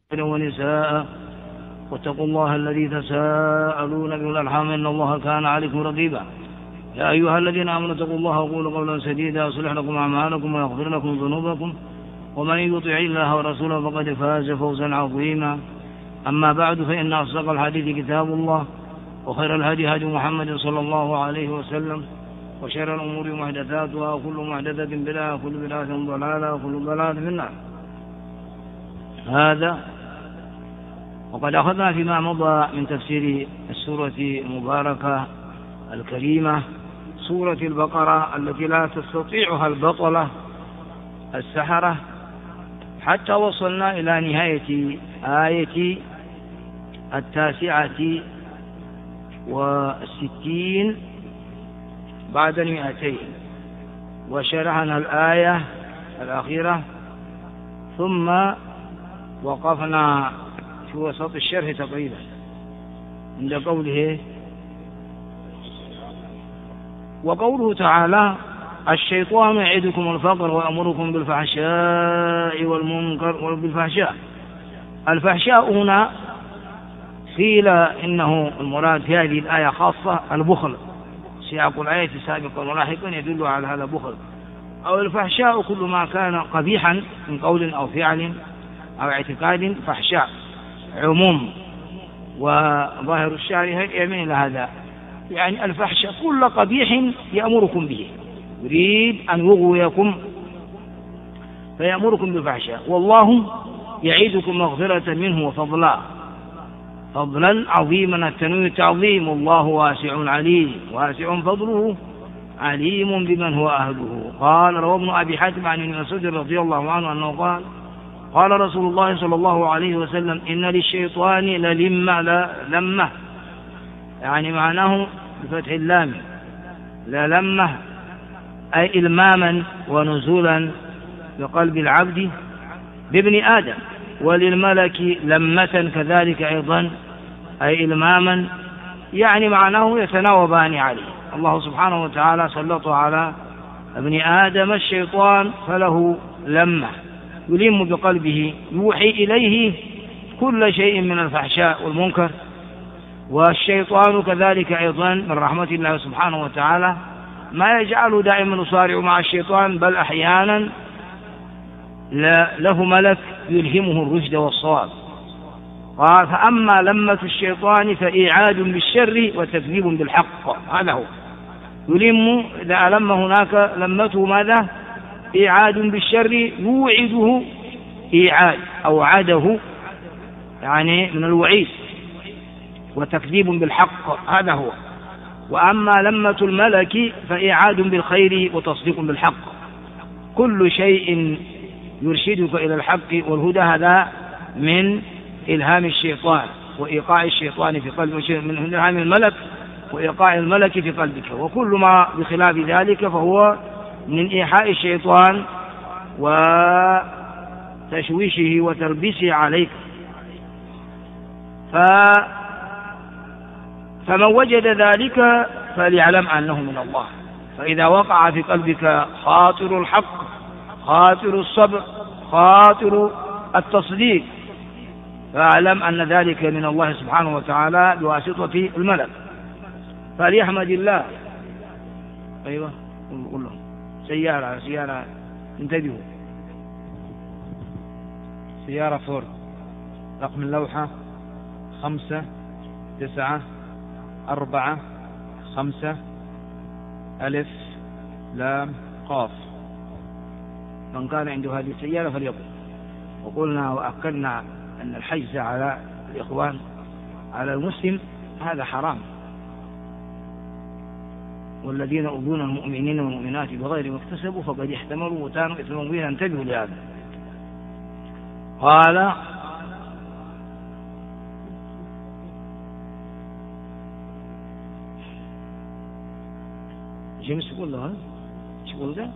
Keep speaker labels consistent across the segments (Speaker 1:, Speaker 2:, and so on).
Speaker 1: ونساء واتقوا الله الذي تساءلون به والأرحام إن الله كان عليكم رقيبا. يا أيها الذين آمنوا اتقوا الله وقولوا قولا سديدا يصلح لكم أعمالكم ويغفر لكم ذنوبكم ومن يطع الله ورسوله فقد فاز فوزا عظيما. أما بعد فإن أصدق الحديث كتاب الله وخير الهدي هدي محمد صلى الله عليه وسلم وشر الأمور محدثاتها وكل محدثة بدعة وكل بدعة ضلالة وكل ضلالة في النار. هذا وقد أخذنا فيما مضى من تفسير السورة المباركة الكريمة سورة البقرة التي لا تستطيعها البطلة السحرة حتى وصلنا إلى نهاية آية 69 بعد 200 وشرحنا الآية الأخيرة ثم وقفنا في وسط الشرح تقريبا عند قوله وقوله تعالى الشيطان يعدكم الفقر ويأمركم بالفحشاء والمنكر وبالفحشاء. الفحشاء هنا قيل إنه المراد في هذه الآية خاصة البخل، سياق الآية سابقا ولاحقا يدل على هذا البخل، أو الفحشاء كل ما كان قبيحا من قول أو فعل أو اعتقاد فحشاء عموم، وظاهر الشارع يميل إلى هذا، يعني الفحشاء كل قبيح يأمركم به، يريد أن يغويكم فيأمركم بالفحشاء، والله يعيدكم مغفرة منه وفضلا، فضلا عظيما التنوين تعظيم، والله واسع عليم، واسع فضله عليم بمن هو أهله. قال رواه ابن أبي حاتم عن ابن مسعود رضي الله عنه أنه قال قال رسول الله صلى الله عليه وسلم إن للشيطان للمة، يعني معناه بفتح اللام للمة أي إلماما ونزولا بقلب العبد بابن آدم، وللملك لمة كذلك أيضا أي إلماما، يعني معناه يتناوبان عليه. الله سبحانه وتعالى سلط على ابن آدم الشيطان فله لمة يلم بقلبه يوحي إليه كل شيء من الفحشاء والمنكر، والشيطان كذلك أيضا من رحمة الله سبحانه وتعالى ما يجعله دائما يصارع مع الشيطان، بل أحيانا له ملك يلهمه الرشد والصواب. قال فأما لمة الشيطان فإيعاد بالشر وتكذيب بالحق، هذا هو يلم، إذا ألم هناك لمته ماذا؟ إيعاد بالشر، يوعده إيعاد أو عاده يعني من الوعيد، وتكذيب بالحق، هذا هو. وأما لمة الملك فإيعاد بالخير وتصديق بالحق، كل شيء يرشدك إلى الحق والهدى هذا من إلهام الشيطان وإيقاع الشيطان في قلب، من إلهام الملك وإيقاع الملك في قلبك، وكل ما بخلاف ذلك فهو من إيحاء الشيطان وتشويشه وتلبيسه عليك. فمن وجد ذلك فليعلم أنه من الله، فإذا وقع في قلبك خاطر الحق، خاطر الصبر، خاطر التصديق، فاعلم أن ذلك من الله سبحانه وتعالى بواسطة الملك، فليحمد الله. أيوة قل لهم سيارة انتبهوا،
Speaker 2: سيارة فورد رقم اللوحة 594 ألف لام قاف.
Speaker 1: من كان عنده هذه السيارة فليقل. وقلنا وأكدنا أن الحجز على الإخوان على المسلم هذا حرام، والذين يؤذون المؤمنين والمؤمنات بغير ما اكتسبوا فقد احتملوا وكانوا إثما مبينا، انتبهوا لهذا. قال جيمس يقول له شو ده؟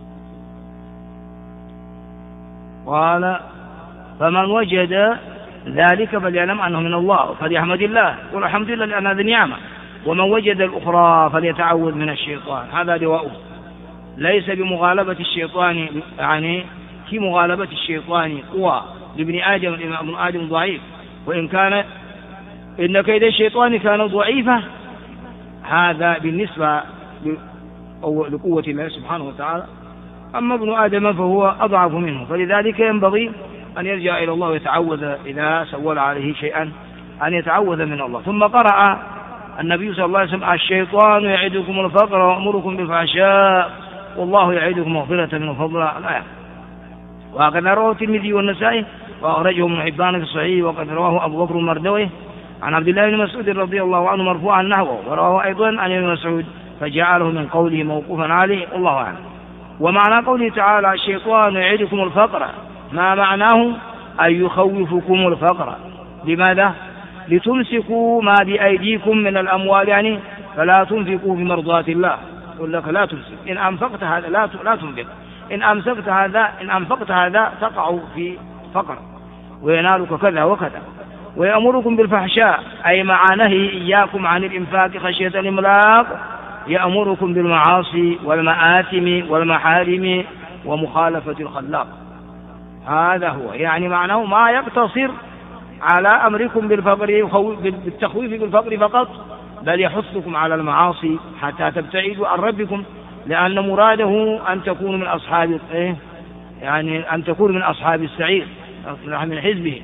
Speaker 1: قال فمن وجد ذلك فليعلم أنه من الله فليحمد الله والحمد لله لأن هذه نعمة، ومن وجد الأخرى فليتعوذ من الشيطان، هذا دواؤه، ليس بمغالبة الشيطان، يعني في مغالبة الشيطان قوى لابن آدم ضعيف، وإن كان إن كيد الشيطان كان ضعيفا، هذا بالنسبة لقوة الله سبحانه وتعالى. أما ابن آدم فهو أضعف منه، فلذلك ينبغي أن يرجع إلى الله ويتعوذ إذا سول عليه شيئا أن يتعوذ من الله. ثم قرأ النبي صلى الله عليه وسلم: الشيطان يعدكم الفقر ويأمركم بالفحشاء والله يعدكم مغفرة منه وفضلا، الآية. وهكذا رواه الترمذي والنسائي وأخرجه ابن حبان في الصحيح، وقد رواه أبو بكر المردوي عن عبد الله بن مسعود رضي الله عنه مرفوعا نحوه، ورواه أيضا عن ابن مسعود فجعله من قوله موقوفا عليه، والله أعلم. ومعنى قوله تعالى: الشيطان يعدكم الفقر، ما معناه؟ أن يخوفكم الفقر. لماذا؟ لتمسكوا ما بأيديكم من الأموال، يعني فلا تنفقوا بمرضاة الله. يقول لك لا تمسك، إن أنفقت هذا لا تنفق، إن أنفقت هذا تقع في فقر وينالك كذا وكذا. ويأمركم بالفحشاء، أي مع نهي إياكم عن الإنفاق خشية الإملاق، يأمركم بالمعاصي والمآثم والمحارم ومخالفة الخلاق. هذا هو يعني معناه، ما يقتصر على أمركم بالتخويف بالفقر فقط، بل يحثكم على المعاصي حتى تبتعدوا عن ربكم، لأن مراده أن تكونوا من أصحاب أن تكونوا من أصحاب السعير، من حزبه،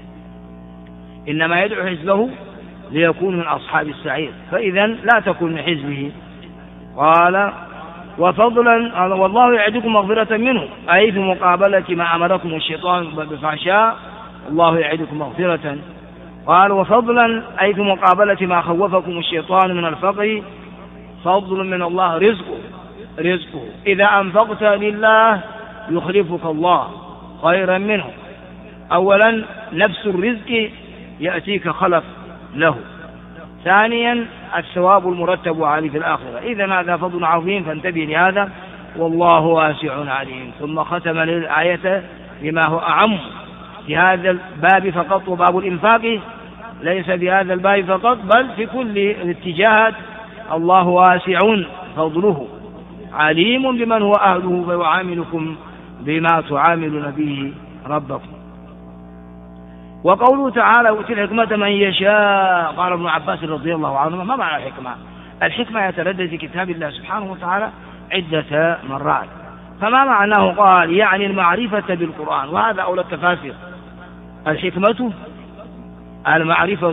Speaker 1: إنما يدعو حزبه ليكون من أصحاب السعير، فإذا لا تكون من حزبه. قال: وفضلا، والله يعدكم مغفرة منه، أي في مقابلة ما أمركم الشيطان بالفحشاء الله يعدكم مغفرة. قال: وفضلا، أي في مقابلة ما خوفكم الشيطان من الفقر، فضل من الله رزقه. إذا أنفقت لله يخلفك الله خيرا منه. أولا نفس الرزق يأتيك خلف له. ثانيا الثواب المرتب عليه في الآخرة. إذا هذا فضل عظيم، فانتبه لهذا، والله واسع عليم. ثم ختم الآية بما هو أعم في هذا الباب فقط، وباب الإنفاق ليس في هذا الباب فقط بل في كل الاتجاهات. الله واسع فضله عليم بمن هو أهله، فيعاملكم بما تعاملون به ربكم. وقوله تعالى: يؤتي الحكمة من يشاء. قال ابن عباس رضي الله عنه: ما معنى الحكمة؟ الحكمة يتردد في كتاب الله سبحانه وتعالى عدة مرات، فما معناه؟ قال: يعني المعرفة بالقرآن، وهذا أولى التفاسير. الحكمة المعرفة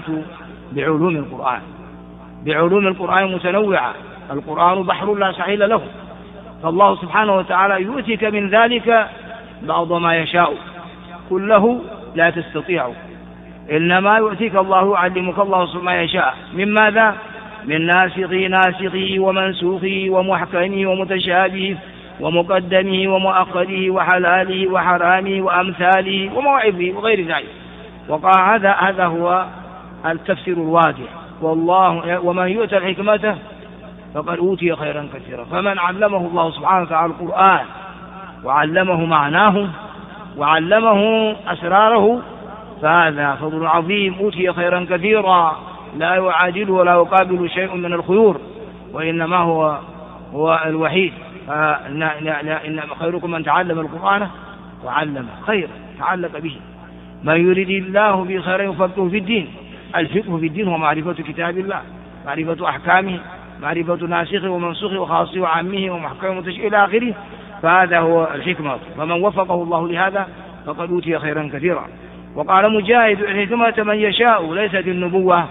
Speaker 1: بعلوم القرآن متنوعة. القرآن بحر لا ساحل له، فالله سبحانه وتعالى يؤتيك من ذلك بعض ما يشاء، كله لا تستطيع، إنما يؤتيك الله يعلمك الله ما يشاء. من ماذا؟ من ناسخه ومنسوخه ومحكمه ومتشابهه ومقدمه ومؤخره وحلاله وحرامه وأمثاله ومواعظه وغير ذلك. وقال هذا هو التفسير الواضح. والله ومن يؤتى الحكمة فقد أوتي خيرا كثيرا. فمن علمه الله سبحانه وتعالى القرآن وعلمه معناه وعلمه أسراره فهذا فضل عظيم، أوتي خيرا كثيرا لا يعادله ولا يقابل شيء من الخيور، وإنما هو الوحيد. إن خيركم من تعلم القرآن وعلمه، خير تعلق به. من يريد الله به خيرا يفقهه في الدين. الفقه في الدين هو معرفة كتاب الله، معرفة أحكامه، معرفة ناسخه ومنسوخه وخاصه وعامه ومحكمه ومتشابهه إلى آخره، فهذا هو الحكمة. فمن وفقه الله لهذا فقد أوتي خيرا كثيرا. وقال مجاهد: الحكمة من يشاء، ليست النبوة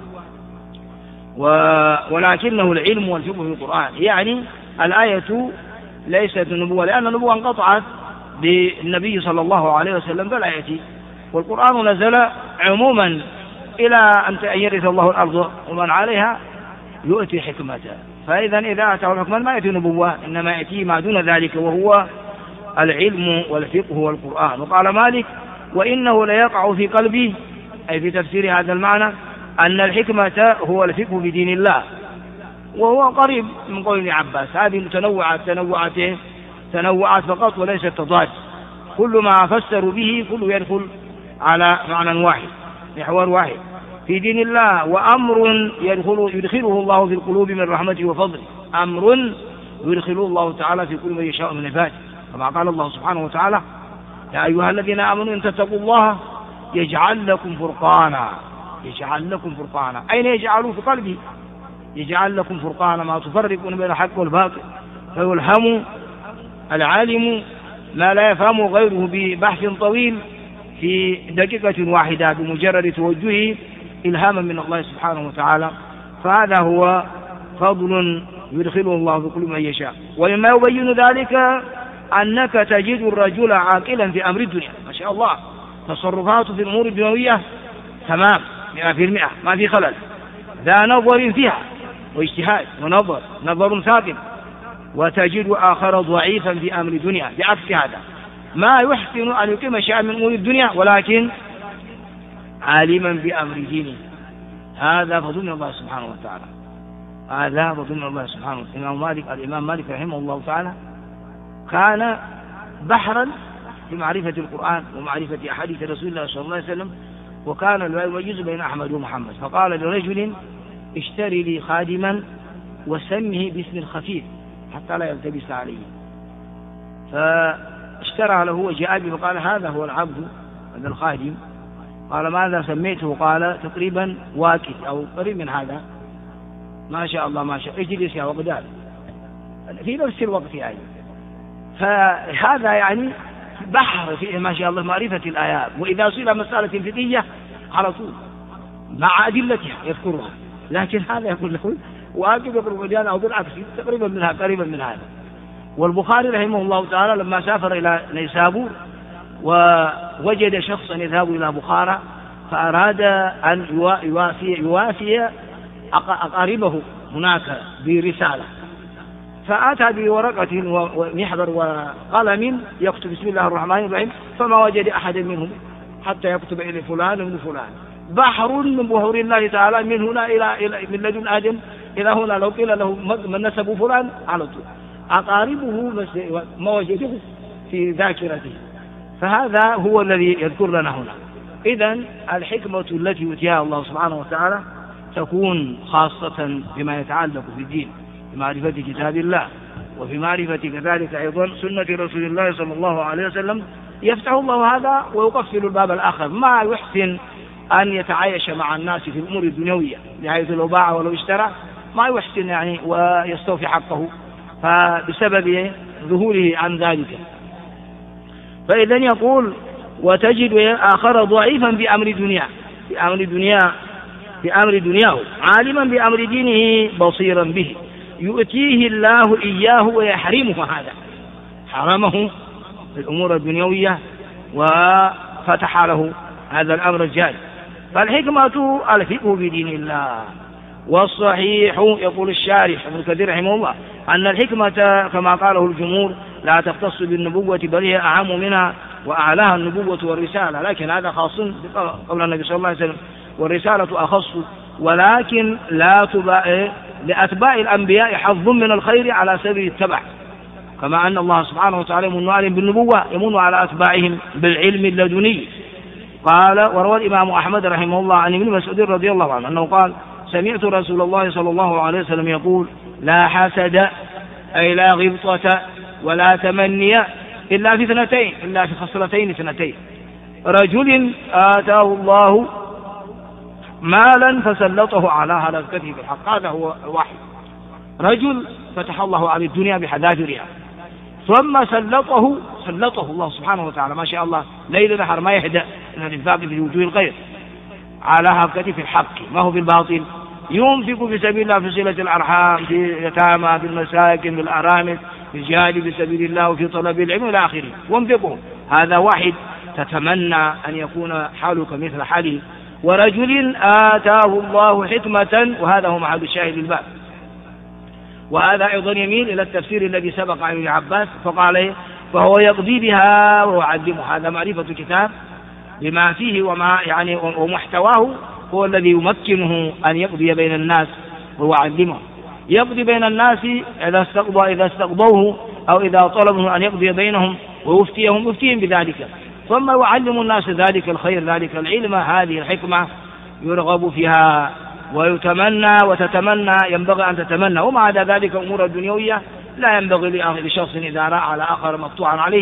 Speaker 1: ولكنه العلم والفقه في القرآن. يعني الآية ليست النبوة، لأن النبوة انقطعت بالنبي صلى الله عليه وسلم بالآية، والقرآن نزل عموما إلى أن يرث الله الأرض ومن عليها يؤتي حكمة. فإذا إذا أتاه الحكمة ما يأتي نبوة، إنما يأتي ما دون ذلك، وهو العلم والفقه والقرآن. وقال مالك: وإنه ليقع في قلبي، أي في تفسير هذا المعنى، أن الحكمة هو الفقه بدين الله، وهو قريب من قول ابن عباس. هذه تنوعات فقط وليست تضاد. كل ما فسروا به كله يدخل على معنى واحد، محور واحد في دين الله. وأمر يدخله الله في القلوب من رحمته وفضله، أمر يدخله الله تعالى في كل من يشاء من عباده، كما قال الله سبحانه وتعالى: يا أيها الذين آمنوا إن تتقوا الله يجعل لكم فرقانا. يجعل لكم فرقانا، أين يجعلوا؟ في قلبه. يجعل لكم فرقانا ما تفرقون بين الحق والباطل، فيلهم العالم ما لا يفهمه غيره ببحث طويل في دقيقة واحدة بمجرد توجهه إلهاما من الله سبحانه وتعالى. فهذا هو فضل يدخله الله في قلوب من يشاء. ومما يبين ذلك أنك تجد الرجل عاقلا في أمر الدنيا ما شاء الله، تصرفاته في الأمور الدنيوية تمام 100%، ما في خلل، ذا نظر فيها واجتهاد ونظر ثابت. وتجد آخر ضعيفا في أمر الدنيا بعكس هذا، ما يحسن أن يقيم شيئا من أمور الدنيا ولكن عالما بأمر دينه. هذا فضل من الله سبحانه وتعالى، هذا فضل من الله سبحانه وتعالى. الإمام مالك رحمه الله تعالى كان بحرا في معرفة القرآن ومعرفة أحاديث رسول الله صلى الله عليه وسلم، وكان لا يميز بين أحمد ومحمد. فقال لرجل اشتري لي خادما وسمه باسم الخفيف حتى لا يلتبس عليه. فاشترى له وجاء به فقال هذا هو العبد، هذا الخادم. قال ماذا سميته؟ قال تقريبا واكد أو قريب من هذا. ما شاء الله ما شاء، اجلس يا وقدال في نفس الوقت يعني. فهذا يعني بحر في ما شاء الله معرفة الآيات، وإذا صير مسألة فقهية على طول مع أدلتها يذكرها، لكن هذا يقول له واجب يقول وجانا أو بالعكس تقريبا منها قريبا من هذا. والبخاري رحمه الله تعالى لما سافر إلى نيسابور ووجد شخصا يذهب إلى بخارى فأراد أن يوافي أقاربه هناك برسالة، فأتى بورقة ومحبر وقلم يكتب بسم الله الرحمن الرحيم، فما وجد أحد منهم حتى يكتب إلى فلان من فلان. بحر من بحور الله تعالى من هنا إلى من لدن آدم إلى هنا. لو قيل له من نسب فلان على طول أقاربه ما وجده في ذاكرته. فهذا هو الذي يذكر لنا هنا. إذن الحكمة التي يؤتيها الله سبحانه وتعالى تكون خاصة بما يتعلق في الدين، في معرفة كتاب الله وفي معرفة كذلك أيضا سنة رسول الله صلى الله عليه وسلم. يفتح الله هذا ويقفل الباب الآخر، ما يحسن أن يتعايش مع الناس في الأمور الدنيوية بحيث لو باع ولو اشترى ما يحسن يعني ويستوفي حقه، فبسبب ذهوله عن ذلك. فإذن يقول وتجد آخر ضعيفا بأمر دنياه عالما بأمر دينه بصيرا به يؤتيه الله إياه ويحرمه هذا، حرمه في الأمور الدنيوية وفتح له هذا الأمر الجاري. فالحكمة الفقه بدين الله. والصحيح يقول الشارح ابن كثير رحمه الله أن الحكمة كما قاله الجمهور لا تختص بالنبوة بل هي أعم منها وأعلاها النبوة والرسالة، لكن هذا خاص قول النبي صلى الله عليه وسلم، والرسالة أخص، ولكن لأتباع الأنبياء حظ من الخير على سبيل التبع، كما أن الله سبحانه وتعالى يمن عليهم بالنبوة يمن على أتباعهم بالعلم اللدني. قال وروى الإمام أحمد رحمه الله عن ابن مسعود رضي الله عنه أنه قال سمعت رسول الله صلى الله عليه وسلم يقول لا حسد أي لا غبطة ولا تمني إلا في اثنتين، إلا في خصلتين اثنتين: رجل آتاه الله مالا فسلطه على هلكته بالحق، هذا هو الواحد. رجل فتح الله على الدنيا بحذافيرها ثم سلطه الله سبحانه وتعالى ما شاء الله ليل نهار ما يهدأ من الإنفاق في وجوه الخير على هلكته في الحق، ما هو بالباطل. ينفق في سبيل الله في صلة الأرحام، في يتامى، في المساكن، في الأرامل، في الجهاد في سبيل الله وفي طلب العلم إلى آخره، وانفقه. هذا واحد تتمنى أن يكون حالك مثل حاله. ورجل آتاه الله حكمة، وهذا هو محل الشاهد للباب. وهذا أيضا يميل إلى التفسير الذي سبق عن ابن عباس فقال فهو يقضي بها ويعلمها. هذا معرفة الكتاب بما فيه وما يعني ومحتواه هو الذي يمكنه أن يقضي بين الناس ويعلمه. يقضي بين الناس إذا استقضوه أو إذا طلبوا أن يقضي بينهم ويفتيهم بذلك، ثم يعلم الناس ذلك الخير ذلك العلم. هذه الحكمة يرغب فيها ويتمنى وتتمنى، ينبغي أن تتمنى. ومع ذلك أمور الدنيوية لا ينبغي لشخص إذا رأى على آخر مقطوعا عليه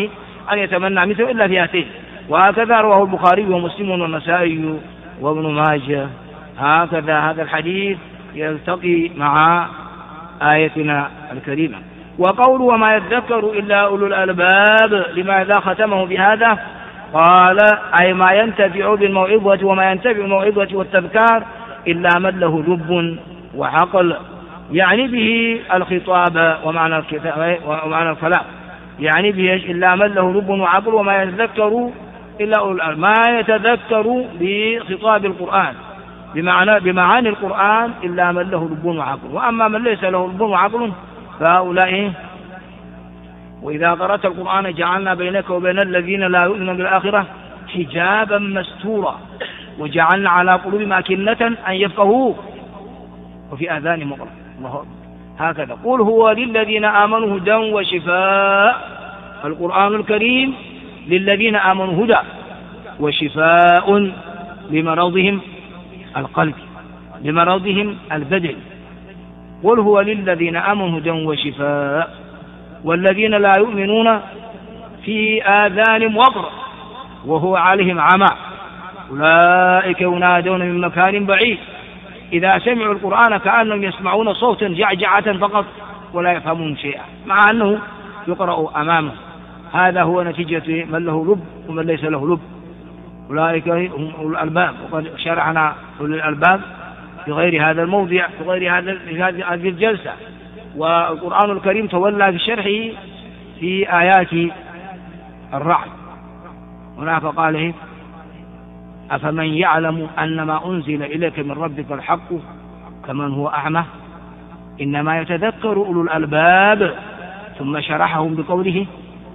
Speaker 1: أن يتمنى مثله إلا في هاتين. وهكذا رواه البخاري ومسلم والنسائي وابن ماجه. هكذا هذا الحديث يلتقي مع آيتنا الكريمة. وقول وما يذكر إلا أولو الألباب لماذا ختمه بهذا؟ قال أي ما ينتفع بالموعظة وما ينتفع بالموعظة والتذكار إلا من له لب وعقل، يعني به الخطاب ومعنى الكلام، يعني به إلا من له لب وعقل وما يتذكر إلا أولو الألباب، ما يتذكر بخطاب القرآن بمعاني القرآن إلا من له لب وعقل. وأما من ليس له لب وعقل فهؤلاء وإذا قرأت القرآن جعلنا بينك وبين الذين لا يؤمنون بالآخرة حجابا مستورا وجعلنا على قلوبهم أكنة أن يفقهوه وفي آذانهم وقرا. الله هكذا. قل هو للذين آمنوا هدى وشفاء. القرآن الكريم للذين آمنوا هدى وشفاء لمرضهم القلب لمرضهم البدن. قل هو للذين آمنوا هدى وشفاء والذين لا يؤمنون في آذانهم وقر وهو عليهم عمى أولئك ينادون من مكان بعيد إذا سمعوا القرآن كأنهم يسمعون صوتا جعجعة فقط ولا يفهمون شيئا مع أنه يقرأ أمامه. هذا هو نتيجة من له لب ومن ليس له لب. أولئك هم أولو الألباب. وقد شرعنا أولو الألباب في غير هذا الموضع في غير هذه الجلسة. والقرآن الكريم تولى في شرحه في آيات الرعد. هناك قال أفمن يعلم أن ما أنزل إليك من ربك الحق كمن هو أعمى إنما يتذكر أولو الألباب. ثم شرحهم بقوله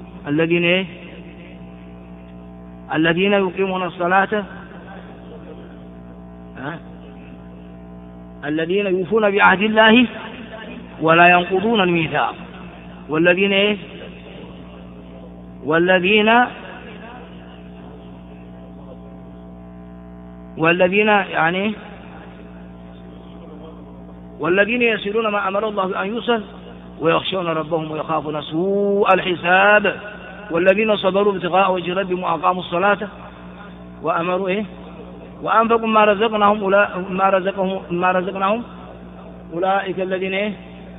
Speaker 1: الذين يقيمون الصلاة الذين يوفون بعهد الله ولا ينقضون الميثاق والذين يصلون ما أمر الله أن يوصل ويخشون ربهم ويخافون سوء الحساب والذين صبروا ابتغاء وجه ربهم وأقاموا الصلاة وأمروا وأنفقوا ما رزقناهم أولئك الذين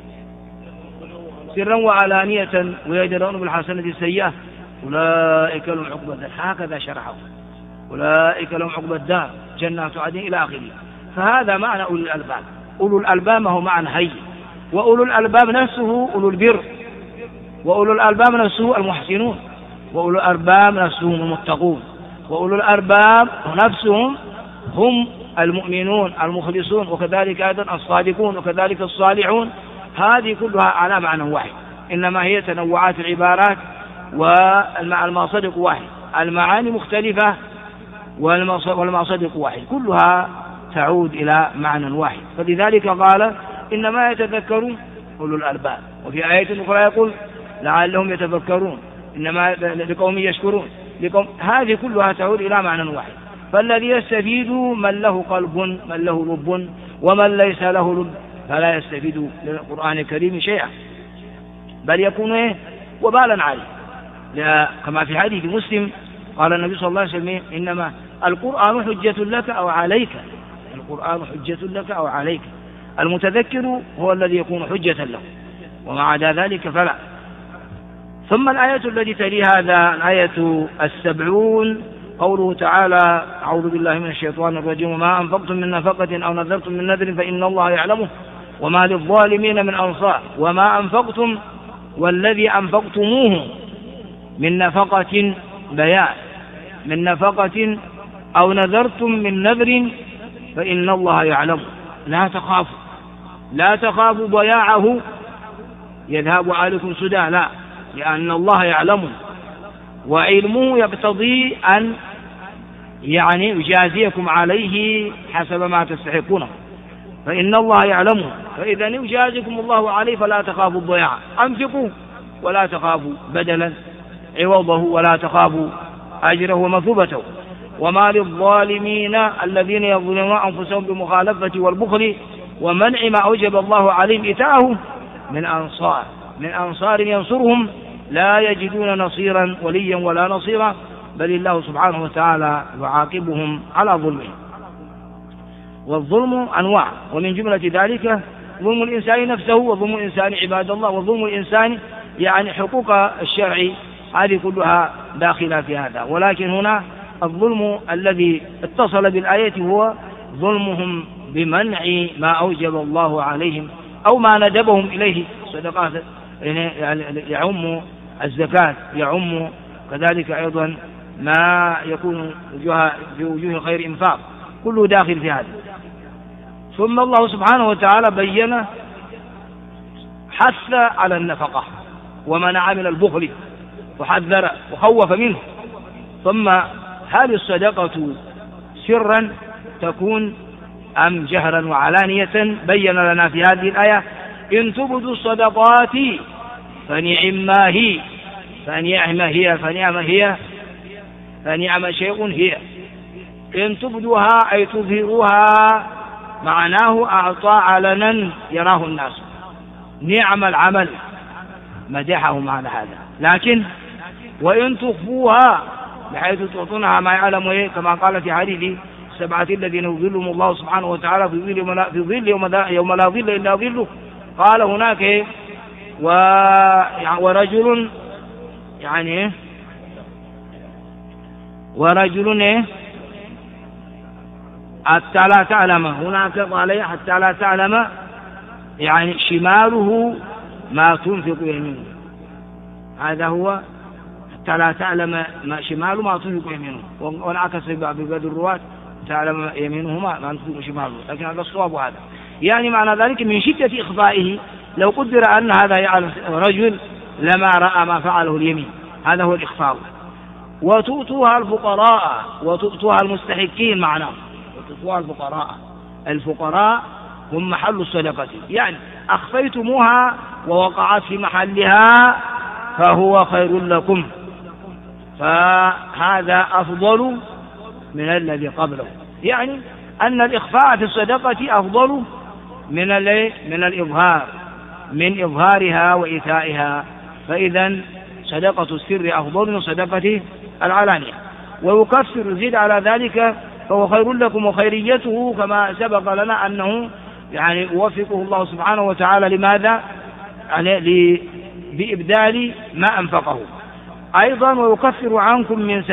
Speaker 1: سرا وعلانية ويدرون بالحسنة السيئة أولئك لهم عقبى الدار. هكذا شرحوا أولئك لهم عقبى الدار جنات عدن إلى آخره. فهذا معنى أولو الألباب. أولو الألباب هو معنى هين. وأولو الألباب نفسه أولو البر وأولو الألباب نفسه المحسنون وأولو الألباب نفسهم المتقون وأولو الألباب نفسهم هم المؤمنون المخلصون وكذلك أيضا الصادقون وكذلك الصالحون. هذه كلها على معنى واحد إنما هي تنوعات العبارات والمصادق واحد. المعاني مختلفة والمصادق واحد كلها تعود إلى معنى واحد. فلذلك قال إنما يتذكر أولو الألباب. وفي آية أخرى يقول لعلهم يتفكرون إنما لقوم يشكرون هذه كلها تعود إلى معنى واحد. فالذي يستفيد من له قلب من له لب ومن ليس له لب فلا يستفيد من القرآن الكريم شيئا بل يكون وبالا عليه. كما في حديث مسلم قال النبي صلى الله عليه وسلم إنما القرآن حجة لك أو عليك. القرآن حجة لك أو عليك. المتذكر هو الذي يكون حجة له وما عدا ذلك فلا. ثم الآية التي تلي هذا الآية 70 قوله تعالى أعوذ بالله من الشيطان الرجيم وما أنفقتم من نفقة أو نذرتم من نذر فإن الله يعلمه وما للظالمين من أنصار وما أنفقتم والذي أنفقتموه من نفقة بيان من نفقة أو نذرتم من نذر فإن الله يعلمه لا تخافوا ضياعه يذهب عليكم سدى لا لأن الله يعلمه وعلمه يقتضي أن يجازيكم عليه حسب ما تستحقونه فإن الله يعلمه فإذا يجازيكم الله عليه فلا تخافوا الضياع. أنفقوا ولا تخافوا بدلا عوضه ولا تخافوا أجره ومثوبته. وما للظالمين الذين يظلمون أنفسهم بمخالفة والبخل ومنع ما أوجب الله عليهم إتاءه من أنصار ينصرهم لا يجدون نصيرا وليا ولا نصيرا، بل الله سبحانه وتعالى يعاقبهم على ظلمهم. والظلم أنواع، ومن جملة ذلك ظلم الإنسان نفسه، وظلم الإنسان عباد الله، وظلم الإنسان يعني حقوق الشرع، هذه كلها داخلة في هذا. ولكن هنا الظلم الذي اتصل بالآية هو ظلمهم بمنع ما أوجب الله عليهم أو ما ندبهم إليه صدقات، يعم الزكاة، يعم كذلك أيضا ما يكون في وجوه خير إنفاق، كله داخل في هذا. ثم الله سبحانه وتعالى بين حث على النفقة ومنع من البخل وحذر وخوف منه. ثم هل الصدقة سرا تكون أم جهرا وعلانية؟ بين لنا في هذه الآية: إن تبدوا الصدقات فنعم هي، فنعم شيء هي. إن تبدوها أي تظهروها، معناه أعطى علنا يراه الناس، نعم العمل، مدحهم على هذا. لكن وإن تخفوها بحيث تعطونها ما يعلم، كما قال في حديث 7 الذين يظلهم الله سبحانه وتعالى في ظل يوم لا ظل إلا ظله، قال هناك ورجل حتى لا تعلم، هناك قال حتى لا تعلم يعني شماله ما تنفق يمينه، هذا هو حتى لا تعلم ما شماله ما تنفق يمينه، والعكس بقدر الرواة تعلم يمينه ما تنفق شماله، لكن هذا الصواب. هذا يعني معنى ذلك من شدة إخفائه، لو قدر أن هذا يعلم رجل لما رأى ما فعله اليمين، هذا هو الإخفاء. وتؤتوها الفقراء وتؤتوها المستحقين، معناه وتؤتوها الفقراء هم محل الصدقة، يعني أخفيتموها ووقعت في محلها فهو خير لكم، فهذا أفضل من الذي قبله. يعني أن الإخفاء في الصدقة أفضل من الإظهار، من إظهارها وإيتائها. فإذا صدقة السر أفضل من صدقة العلانية. ويكفر زيد على ذلك فهو خير لكم، وخيريته كما سبق لنا أنه يعني يوفقه الله سبحانه وتعالى لماذا؟ يعني بإبدال ما أنفقه. أيضا ويكفر عنكم من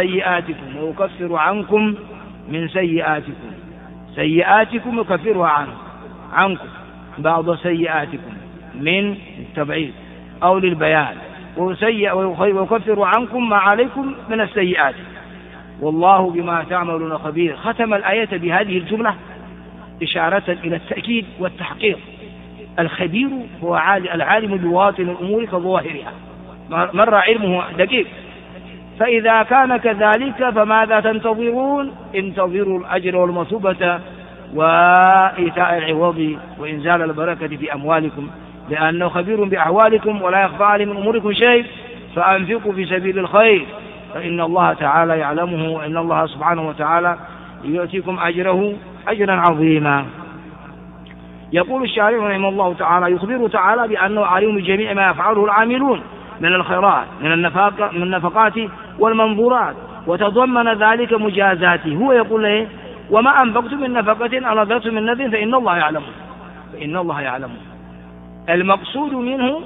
Speaker 1: سيئاتكم، سيئاتكم يكفرها عنكم بعض سيئاتكم من التبعيد أو للبيان، ويكفر عنكم ما عليكم من السيئات، والله بما تعملون خبير. ختم الآية بهذه الجملة إشارة إلى التأكيد والتحقيق. الخبير هو العالم بواطن الأمور كظواهرها، مر علمه دقيق. فإذا كان كذلك فماذا تنتظرون؟ انتظروا الأجر والمثوبة وإيتاء العوض وإنزال البركة في أموالكم، لأنه خبير بأحوالكم ولا يخفى عليه من أموركم شيء. فأنفقوا في سبيل الخير فإن الله تعالى يعلمه، وإن الله سبحانه وتعالى يؤتيكم أجره أجرا عظيما. يقول الشارع رحمه الله تعالى: يخبر تعالى بأنه عليم بجميع ما يفعله العاملون من الخيرات من النفقات والمنظورات، وتضمن ذلك مجازاته. هو يقول له: وما أنفقتم من نفقة أو نذرتم من نذر فإن الله يعلمه. المقصود منه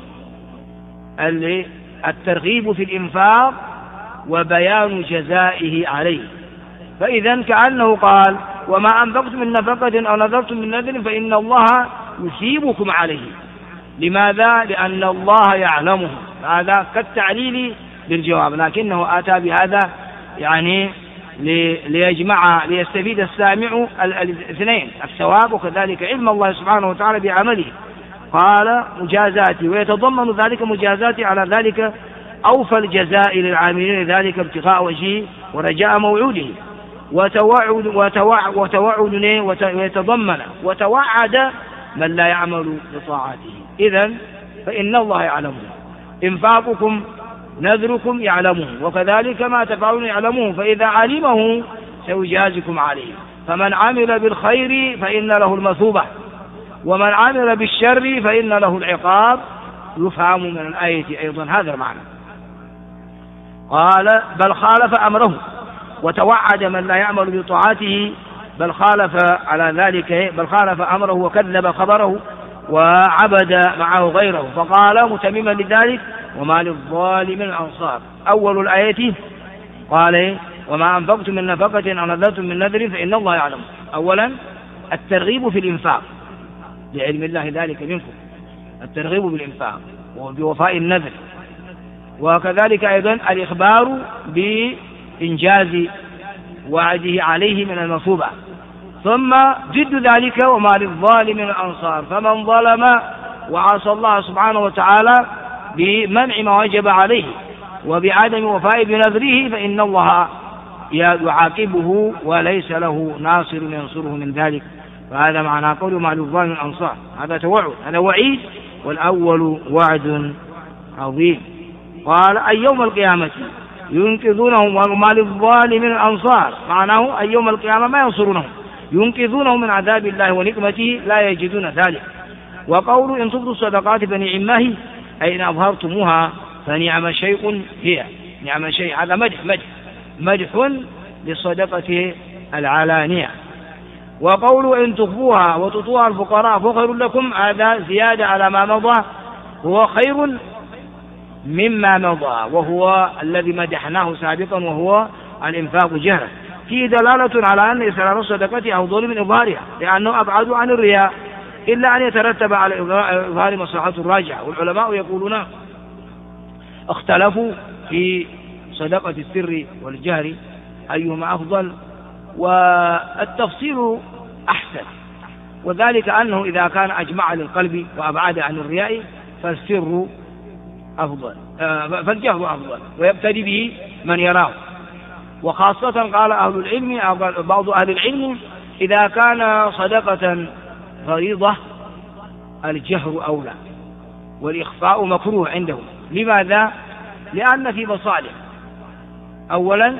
Speaker 1: الترغيب في الإنفاق وبيان جزائه عليه. فإذا كأنه قال: وما أنفقتم من نفقة أو نذرتم من نذر فإن الله يثيبكم عليه. لماذا؟ لأن الله يعلمه. هذا كالتعليل للجواب، لكنه آتى بهذا يعني ليستفيد السامع الاثنين، الثواب وكذلك علم الله سبحانه وتعالى بعمله. قال مجازاتي، ويتضمن ذلك مجازاتي على ذلك أوفى الجزاء للعاملين ذلك ابتغاء وجهه ورجاء موعوده، ويتضمن وتوعد من لا يعمل بطاعته. إذن فإن الله يعلمه، إنفاقكم نذركم يعلمه، وكذلك ما تفعلون يعلمه، فإذا علمه سيجازكم عليه. فمن عمل بالخير فإن له المثوبة، ومن عمل بالشر فإن له العقاب. يفهم من الآية أيضا هذا المعنى. قال بل خالف أمره وتوعد من لا يعمل بطاعته، بل خالف على ذلك، بل خالف أمره وكذب خبره وعبد معه غيره، فقال متمما لذلك وما للظالم من أنصار. أول الآية قال وما أنفقتم من نفقة أو نذرتم من نذر فإن الله يعلم. أولا الترغيب في الإنفاق لعلم الله ذلك منكم، الترغيب بالإنفاق وبوفاء النذر، وكذلك أيضا الإخبار بإنجاز وعده عليه من المثوبة، ثم جد ذلك وما للظالم من أنصار. فمن ظلم وعصى الله سبحانه وتعالى بمنع ما وجب عليه وبعدم وفاء بنذره فإن الله يعاقبه وليس له ناصر ينصره من ذلك. فهذا معنى قول ما للظالم من أنصار، هذا توعد، هذا وعيد، والأول وعد عظيم. قال أي يوم القيامة ينقذونهم وما للظالم من أنصار، معناه أي يوم القيامة ما ينصرونهم، ينقذونهم من عذاب الله ونقمته لا يجدون ذلك. وقول إن تبدوا الصدقات فنعما هي، أي إن أظهرتموها فنعم شيء هي، نعم شيء، هذا مدح للصدقة العلانية. وقول إن تخفوها وتطوها الفقراء فخير لكم، هذا زيادة على ما مضى، هو خير مما مضى وهو الذي مدحناه سابقا وهو الإنفاق جهرا. فيه دلالة على أن إسرار الصدقة أفضل من إظهارها، لأنه أبعد عن الرياء إلا أن يترتب على إظهار مصلحة راجعة. والعلماء يقولون اختلفوا في صدقة السر والجهر أيهما أفضل، والتفصيل أحسن، وذلك أنه إذا كان أجمع للقلب وأبعد عن الرياء فالسر أفضل، فالجهر أفضل ويبتدي به من يراه. وخاصة قال أهل العلم أو بعض أهل العلم إذا كان صدقة فريضة الجهر أولى والإخفاء مكروه عندهم. لماذا؟ لأن في مصالح، أولا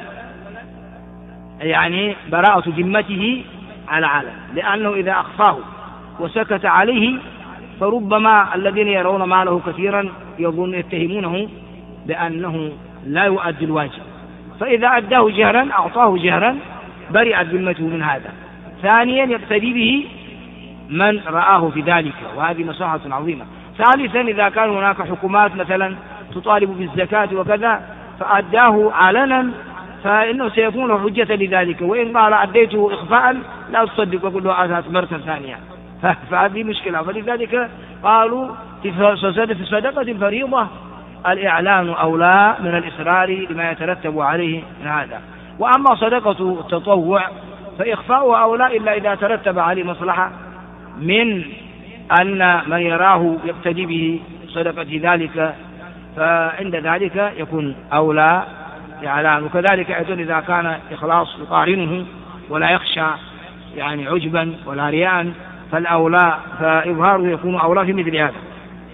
Speaker 1: يعني براءة ذمته على علم، لأنه إذا أخفاه وسكت عليه فربما الذين يرون ماله كثيرا يتهمونه بأنه لا يؤدي الواجب، فإذا أداه جهرا أعطاه جهرا برئت ذمته من هذا. ثانيا يقتدي به من رآه في ذلك، وهذه مصلحة عظيمة. ثالثا إذا كان هناك حكومات مثلا تطالب بالزكاة وكذا فأداه علنا فإنه سيكون له حجة لذلك، وإن قال أديته إخفاء لا تصدق وقل له أذهت مرة ثانية، فهذه مشكلة. فلذلك قالوا في صدقة الفريضة الإعلان أولى من الإصرار لما يترتب عليه من هذا. وأما صدقة التطوع فإخفاؤها أولى إلا إذا ترتب عليه مصلحة من أن من يراه يقتدي به صدقة ذلك، فعند ذلك يكون أولى إعلان. وكذلك أيضا إذا كان إخلاص يقارنه ولا يخشى يعني عجبا ولا رياء فالأولى فإظهاره يكون أولى في مثل هذا.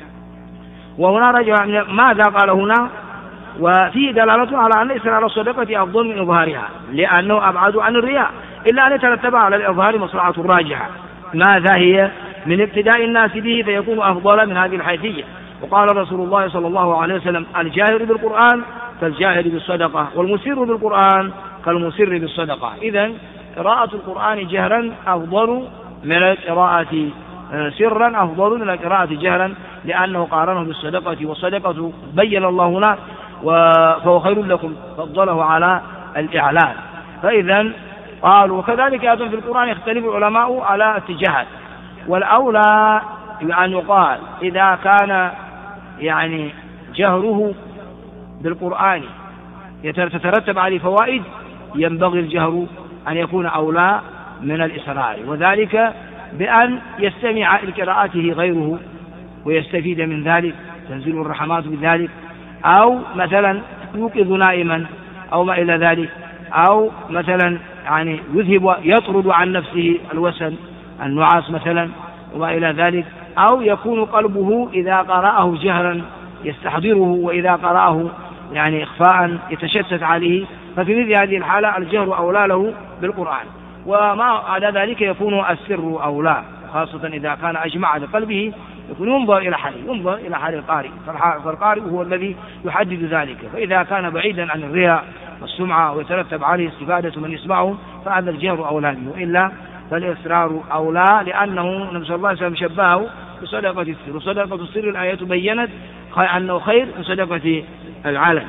Speaker 1: وهنا رجع ماذا قال هنا؟ وفيه دلالة على أن إسرار الصدقة أفضل من إظهارها لأنه أبعد عن الرياء إلا أن يترتب على الإظهار مصلحة راجحة. ماذا هي؟ من ابتداء الناس به فيكون أفضل من هذه الحيثية. وقال رسول الله صلى الله عليه وسلم الجاهر بالقرآن كالجاهر بالصدقة والمسر بالقرآن كالمسر بالصدقة. إذن قراءة القرآن جهرا أفضل من القراءة سرا، أفضل من القراءة جهرا، لأنه قارنه بالصدقة، والصدقة بين الله هنا فهو خير لكم، فضله على الإعلان. فإذا قالوا وكذلك أيضا في القرآن يختلف العلماء على اتجاهات، والأولى أن يقال إذا كان يعني جهره بالقرآن يترتب عليه فوائد ينبغي الجهر أن يكون أولى من الإسرار، وذلك بأن يستمع لقراءته غيره ويستفيد من ذلك، تنزل الرحمات بذلك، أو مثلا يوقظ نائما أو ما إلى ذلك، أو مثلا يعني يطرد عن نفسه الوسن النعاس مثلا وما إلى ذلك، أو يكون قلبه إذا قرأه جهرا يستحضره وإذا قرأه يعني إخفاء يتشتت عليه، ففي مثل هذه الحالة الجهر أولى له بالقرآن. وما على ذلك يكون السر أولى، خاصة إذا كان أجمع لقلبه يكون ينظر إلى حال القارئ، فالقارئ هو الذي يحدد ذلك. فإذا كان بعيدا عن الرياء والسمعة ويترتب عليه استفادة من يسمعه فهذا الجهر أولى به، وإلا فالإسرار أولى، لأنه النبي صلى الله عليه وسلم شبهه بصدقة السر، وصدقة السر الآية بيّنت أنه خير من صدقة العلن.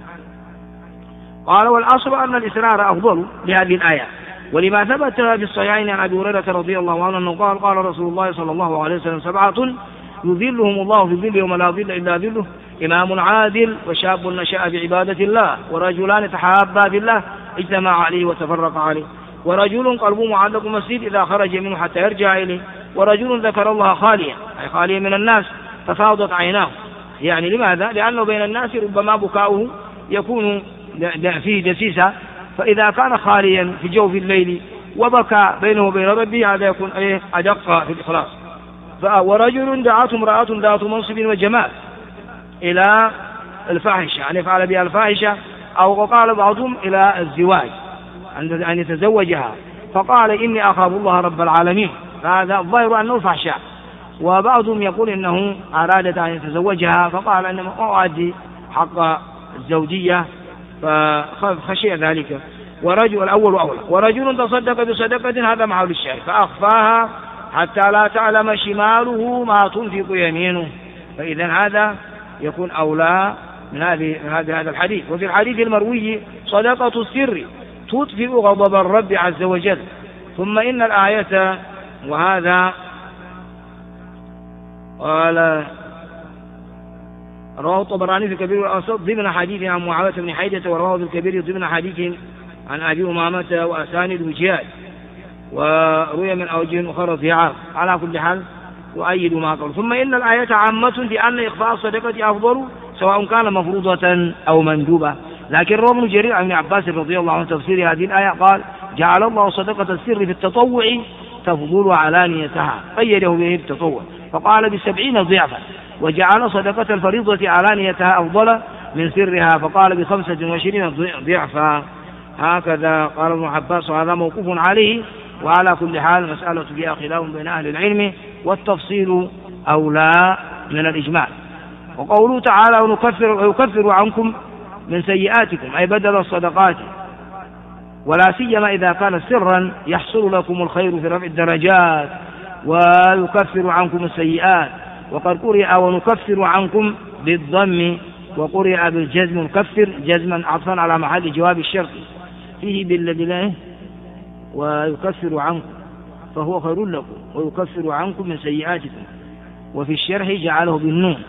Speaker 1: قال والأصل أن الإسرار أفضل لهذه الآية، ولما ثبت في الصحيحين عن أبي هريرة رضي الله عنه أنه قال رسول الله صلى الله عليه وسلم 7 يظلهم الله في ظله يوم لا ظل إلا ظله: إمام عادل، وشاب نشأ بعبادة الله، ورجلان تحابا في الله اجتمع عليه وتفرق عليه، ورجل قلبه معلق مسجد إذا خرج منه حتى يرجع إليه، ورجل ذكر الله خاليا أي خاليا من الناس ففاضت عيناه. يعني لماذا؟ لأنه بين الناس ربما بكاؤه يكون فيه دسيسة، فإذا كان خاليا في جوف الليل وبكى بينه وبين ربه هذا يكون أدق في الإخلاص. ورجل دعته امرأة ذات منصب وجمال إلى الفاحشة، يعني فعل بها الفاحشة، أو قال بعضهم إلى الزواج أن يتزوجها، فقال إني أخاف الله رب العالمين، فهذا الظاهر أنه فحشاء. وبعضهم يقول إنه أرادت أن يتزوجها فقال إنما أؤدي حق الزوجية فخشي ذلك. ورجل الأول أولى. ورجل تصدق بصدقة هذا محل الشاهد فأخفاها حتى لا تعلم شماله ما تنفق يمينه، فإذا هذا يكون أولى من هذا الحديث. وفي الحديث المروي صدقة السر تطفئ غضب الرب عز وجل. ثم إن الآية وهذا قال رواه الطبراني في الكبير والأوسط ضمن حديث عن معاوية بن حيدة، ورواه في الكبير ضمن حديث عن أبي أمامة وأسانيد وجهاد، وروي من أوجه أخرى ضعاف. على كل حال يؤيد ما قال. ثم إن الآية عامة بأن إخفاء الصدقة أفضل سواء كان مفروضة أو مندوبة، لكن روى ابن جرير عن ابن عباس رضي الله عنه تفسير هذه الآية قال: جعل الله صدقة السر في التطوع تفضل علانيتها، قيده به التطوع فقال ب70 ضعفا، وجعل صدقة الفريضة علانيتها أفضل من سرها فقال ب25 ضعفا. هكذا قال ابن عباس، وهذا موقوف عليه. وعلى كل حال مسألة فيها خلاف بين أهل العلم، والتفصيل أولى من الإجمال. وقوله تعالى: ويكفر عنكم من سيئاتكم، أي بدل الصدقات، ولا سيما إذا كان سرا يحصل لكم الخير في رفع الدرجات، ويكفر عنكم السيئات. وقد قرئ ونكفر عنكم بالضم، وقرئ بالجزم نكفر جزما عطفا على محل جواب الشرط فيه بالله، ويكفر عنكم فهو خير لكم، ويكفر عنكم من سيئاتكم. وفي الشرح جعله بالنون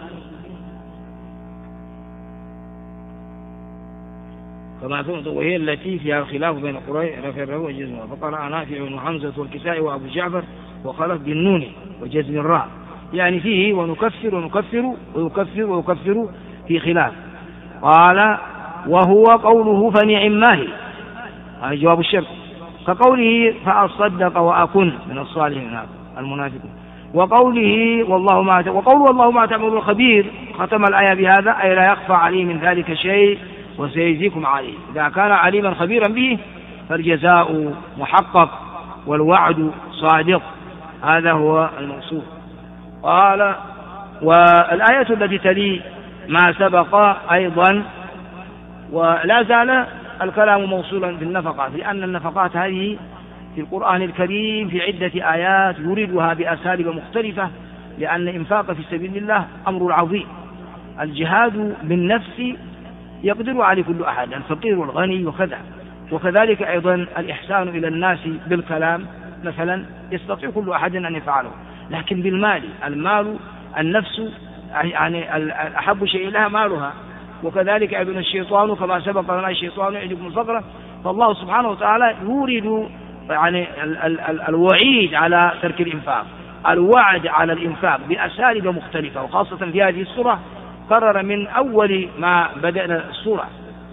Speaker 1: كما فهمت، وهي التي فيها الخلاف بين قريش رفع وجزمها، فقرأ نافع وحمزة والكسائي وأبو جعفر وخلف بالنون وجزم الراء، يعني فيه ونكفر ونكفر ويكفر ويكفر في خلاف. قال: وهو قوله فنعم ما هي، هذا جواب الشرط، كقوله فأصدق وأكن من الصالحين المنافقون، وقوله والله ما تعملون خبير، ختم الآية بهذا أي لا يخفى عليه من ذلك شيء وسيجزيكم عليه. إذا كان عليما خبيرا به فالجزاء محقق والوعد صادق، هذا هو المقصود. قال: والآية التي تلي ما سبق أيضا، ولا زال الكلام موصولا في النفقات، لأن النفقات هذه في القرآن الكريم في عدة آيات يريدها بأساليب مختلفة، لأن الإنفاق في سبيل الله أمر عظيم. الجهاد بالنفس يقدر عليه كل أحد، الفقير والغني وكذا، وكذلك أيضا الإحسان إلى الناس بالكلام مثلا يستطيع كل أحد أن يفعله، لكن بالمال، المال النفس يعني أحب شيء لها مالها. وكذلك أيضا الشيطان كما سبق لنا الشيطان يعدكم الفقر، فالله سبحانه وتعالى يورد يعني الوعيد على ترك الإنفاق، الوعد على الإنفاق بأساليب مختلفة، وخاصة في هذه السورة قرر من أول ما بدأنا السورة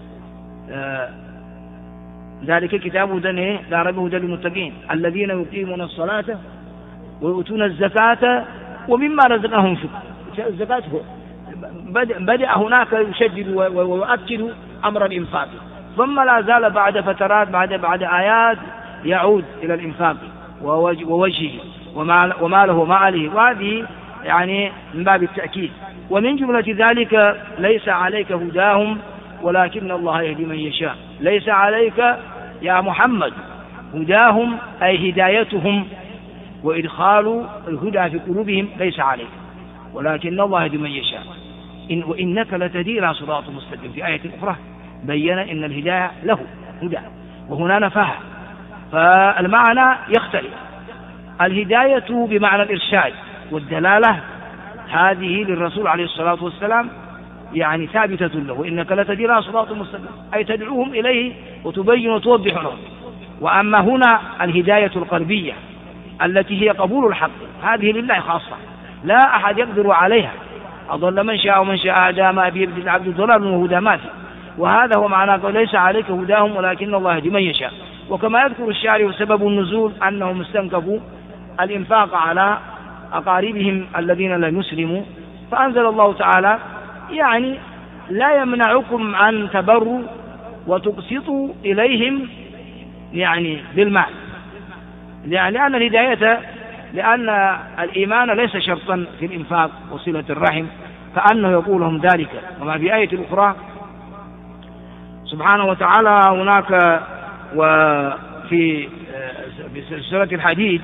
Speaker 1: ذلك كتاب هدى لا ريب هدى للمتقين الذين يقيمون الصلاة ويؤتون الزكاة ومما رزقناهم ينفقون. الزكاة بدأ هناك يشدد ويؤكد أمر الإنفاق، ثم لا زال بعد فترات بعد آيات يعود إلى الإنفاق ووجهه وما له وعليه، وهذه يعني من باب التأكيد. ومن جملة ذلك ليس عليك هداهم ولكن الله يهدي من يشاء. ليس عليك يا محمد هداهم أي هدايتهم وإدخال الهدى في قلوبهم ليس عليك، ولكن الله يهدي من يشاء. وإنك لتهدي إلى صراط مستقيم. في آية أخرى بين إن الهداية له هدى وهنا نفاها، فالمعنى يختلف. الهداية بمعنى الإرشاد والدلالة هذه للرسول عليه الصلاة والسلام يعني ثابتة له، إنك لتهدي إلى صراط مستقيم أي تدعوهم إليه وتبين وتوضح لهم. وأما هنا الهداية القلبية التي هي قبول الحق هذه لله خاصة، لا أحد يقدر عليها. أضل من شاء ومن شاء هدى ما بيد العبد ضلال وهدى ما فيه. وهذا هو معناه ليس عليك هداهم ولكن الله يهدي من يشاء. وكما يذكر الشارع سبب النزول أنهم استنكفوا الإنفاق على أقاربهم الذين لم يسلموا، فأنزل الله تعالى يعني لا يمنعكم أن تبروا وتقسطوا إليهم يعني بالمال، لأن الهداية لأن الإيمان ليس شرطا في الإنفاق وصلة الرحم، فأنه يقول لهم ذلك. وما في آية أخرى سبحانه وتعالى هناك وفي سورة الحديد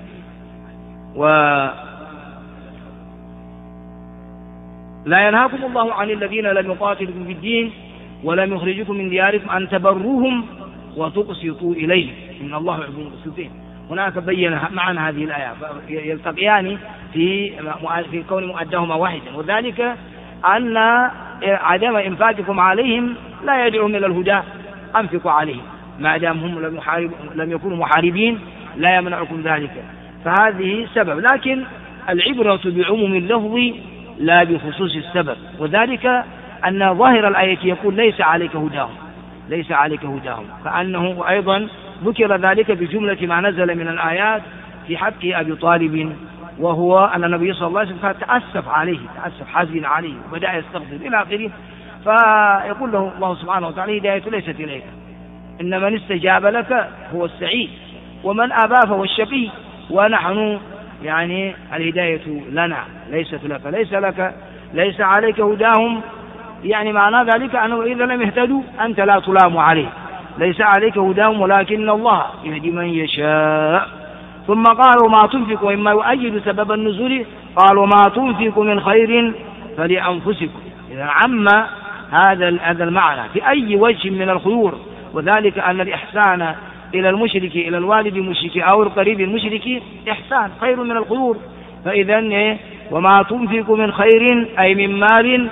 Speaker 1: لا ينهاكم الله عن الذين لم يقاتلكم في الدين ولم يخرجكم من دياركم أن تبروهم وتقسطوا إليهم إن الله يحب المقسطين. هناك بين معنى هذه الآية يلتقيان في كون مؤداهما واحدا، وذلك أن عدم إنفاقكم عليهم لا يدعوهم إلى الهدى. أنفقوا عليهم ما دام هم لم يكونوا محاربين، لا يمنعكم ذلك. فهذه سبب، لكن العبرة بعموم اللفظ لا بخصوص السبب، وذلك أن ظاهر الآية يقول ليس عليك هداهم، ليس عليك هداهم، فأنه أيضا ذكر ذلك بجملة ما نزل من الآيات في حق أبي طالب، وهو أن النبي صلى الله عليه وسلم تأسف عليه، تأسف حزين عليه وبدأ يستغفر إلى آخره. فيقول له الله سبحانه وتعالى هداية ليست إليك، إن من استجاب لك هو السعيد ومن أبى فهو الشقي، ونحن يعني الهداية لنا ليست لك، ليس عليك هداهم، يعني معنى ذلك أنه إذا لم يهتدوا أنت لا تلام عليه. ليس عليك هداهم ولكن الله يهدي من يشاء. ثم قالوا ما تنفق، وإما يؤيد سبب النزول قالوا ما تنفق من خير فلأنفسكم. إذا عم هذا المعنى في أي وجه من الخيور، وذلك أن الإحسان إلى المشرك، إلى الوالد المشرك أو القريب المشرك إحسان خير من الخيور. فإذا وما تنفق من خير أي من مال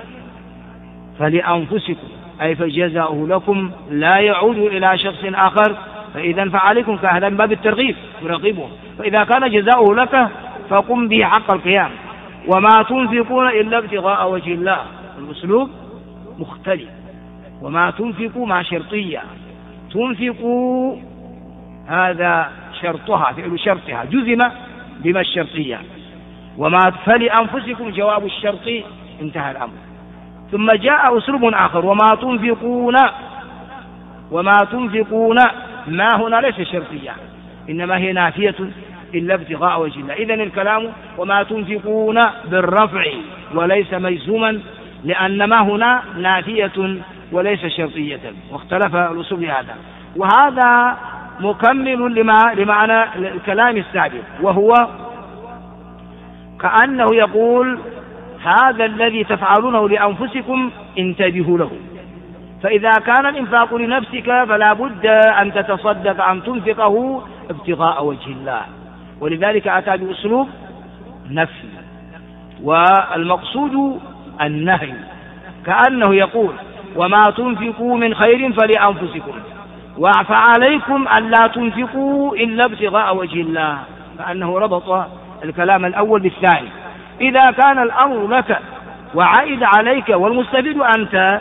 Speaker 1: فلأنفسكم أي فجزاؤه لكم لا يعود إلى شخص آخر، فإذا فعليكم كهذا من باب الترغيب ترغبه، فإذا كان جزاؤه لك فقم به حق القيام. وما تنفقون إلا ابتغاء وجه الله، الأسلوب مختلف. وما تنفقوا مع شرطية، تنفقوا هذا شرطها فعل شرطها جزم بما الشرطية، وما فلأنفسكم جواب الشرط انتهى الأمر. ثم جاء أسلوب آخر وما تنفقون ما هنا ليس شرطية إنما هي نافية إلا ابتغاء وجه الله. إذن الكلام وما تنفقون بالرفع وليس مجزوما، لأن ما هنا نافية وليس شرطية، واختلف الأسلوب هذا. وهذا مكمل لمعنى الكلام السابق، وهو كأنه يقول هذا الذي تفعلونه لأنفسكم انتبهوا له. فإذا كان الإنفاق لنفسك فلا بد أن تتصدق أن تنفقه ابتغاء وجه الله، ولذلك أتى بأسلوب نفي، والمقصود النهي، كأنه يقول وما تنفقوا من خير فلأنفسكم فعليكم أن لا تنفقوا إلا ابتغاء وجه الله، فأنه ربط الكلام الأول بالثاني. إذا كان الأمر لك وعائد عليك والمستفيد أنت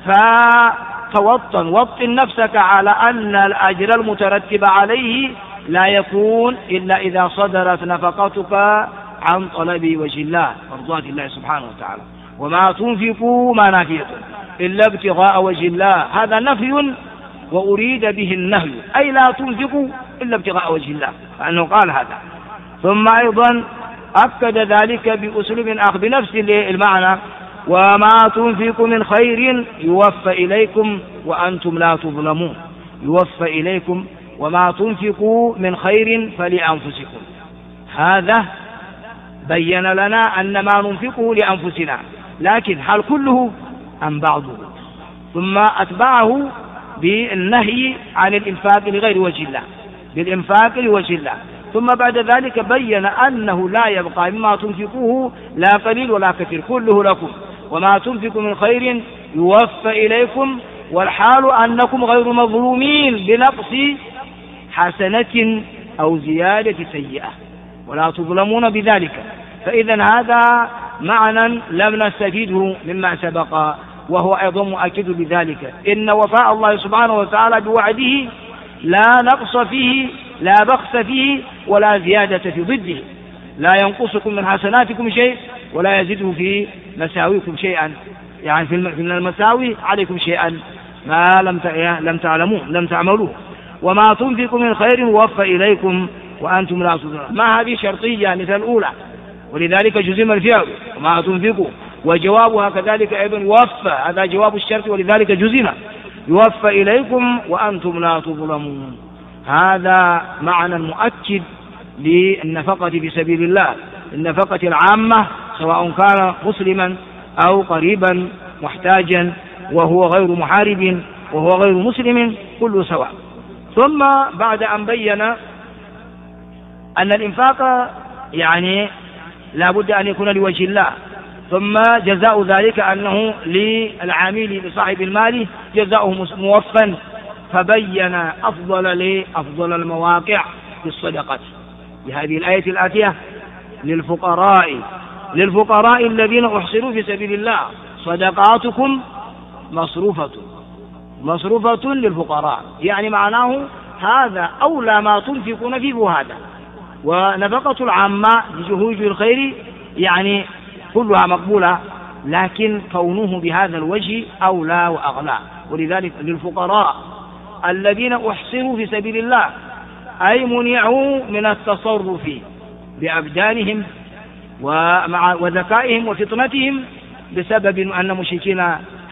Speaker 1: وطن نفسك على أن الأجر المترتب عليه لا يكون إلا إذا صدرت نفقتك عن طلب وجه الله مرضات الله سبحانه وتعالى. وما تنفقوا ما نافية إلا ابتغاء وجه الله، هذا نفي وأريد به النهي، أي لا تنفقوا إلا ابتغاء وجه الله، فأنه قال هذا. ثم أيضا أكد ذلك بأسلوب آخر بنفس المعنى: وما تنفقوا من خير يوفى إليكم وأنتم لا تظلمون. يوفى إليكم وما تنفقوا من خير فلأنفسكم. هذا بين لنا أن ما ننفقه لأنفسنا، لكن هل كله أم بعضه؟ ثم أتبعه بالنهي عن الإنفاق لغير وجه الله، بالإنفاق لوجه الله. ثم بعد ذلك بين أنه لا يبقى مما تنفقوه لا قليل ولا كثير، كله لكم. وما تنفقوا من خير يوفى إليكم، والحال أنكم غير مظلومين بنقص حسنة أو زيادة سيئة، ولا تظلمون بذلك. فإذا هذا معنى لم نستفيده مما سبق، وهو أيضا مؤكد بذلك. إن وفاء الله سبحانه وتعالى بوعده لا نقص فيه، لا بخس فيه، ولا زيادة في ضده. لا ينقصكم من حسناتكم شيء ولا يزيده في مساويكم شيئا، يعني في المساوي عليكم شيئا ما لم تعملوه. وما تنفقوا من خير يوفى إليكم وأنتم لا تظلمون. ما هذه شرطية مثل الأولى، ولذلك جزم الفعل وما تنفقوا، وجوابها كذلك أيضا يوفى، هذا جواب الشرط ولذلك جزم. يوفى إليكم وأنتم لا تظلمون. هذا معنى مؤكد للنفقة في سبيل الله، النفقة العامة، سواء كان مسلما أو قريبا محتاجا وهو غير محارب وهو غير مسلم، كله سواء. ثم بعد أن بين أن الإنفاق يعني لا بد أن يكون لوجه الله، ثم جزاء ذلك أنه للعامل لصاحب المال جزاؤه موفى، فبين أفضل المواقع في الصدقة بهذه الآية الآتية: للفقراء الذين أحصروا في سبيل الله صدقاتكم مصروفة للفقراء. يعني معناه هذا أولى ما تنفقون فيه هذا. ونفقة العامة لجهود الخير يعني كلها مقبولة، لكن كونه بهذا الوجه أولى وأغلى. ولذلك للفقراء الذين أحصروا في سبيل الله، أي منعوا من التصرف بأبدانهم وذكائهم وفطنتهم بسبب أن مشركين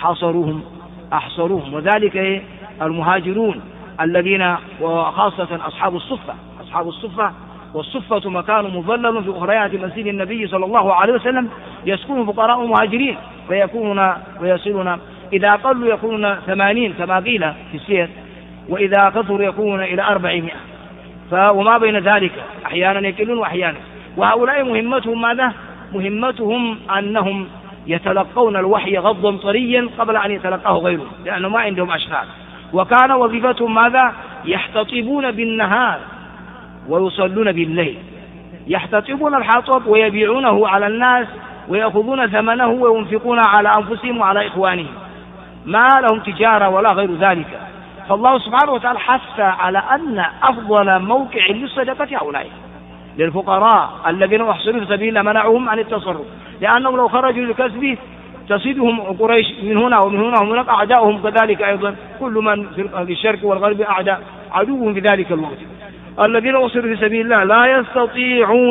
Speaker 1: أحصروهم، وذلك المهاجرون الذين وخاصة أصحاب الصفة. والصفة مكان مظلل في أخريات مسجد النبي صلى الله عليه وسلم، يسكن فقراء المهاجرين فيكونون ويصلون، إذا قلوا يكونون 80 كما قيل في السير، وإذا كثروا يكونون إلى 400، وما بين ذلك أحيانا يكلون وأحيانا. وهؤلاء مهمتهم ماذا؟ مهمتهم أنهم يتلقون الوحي غضا طريا قبل أن يتلقاه غيره، لأنه ما عندهم أشغال. وكان وظيفتهم ماذا؟ يحتطبون بالنهار ويصلون بالليل، يحتطبون الحطب ويبيعونه على الناس ويأخذون ثمنه وينفقون على أنفسهم وعلى إخوانهم، ما لهم تجارة ولا غير ذلك. فالله سبحانه وتعالى حث على أن أفضل موقع للصدقة هؤلاء، للفقراء الذين أحصروا في سبيل الله، منعهم عن التصرف، لأنهم لو خرجوا للكسب تصيدهم قريش من هنا ومن هنا ومن هناك، أعداؤهم كذلك أيضا، كل من في الشرق والغرب أعداء عدوهم في ذلك الوقت. الذين أحصروا في سبيل الله لا يستطيعون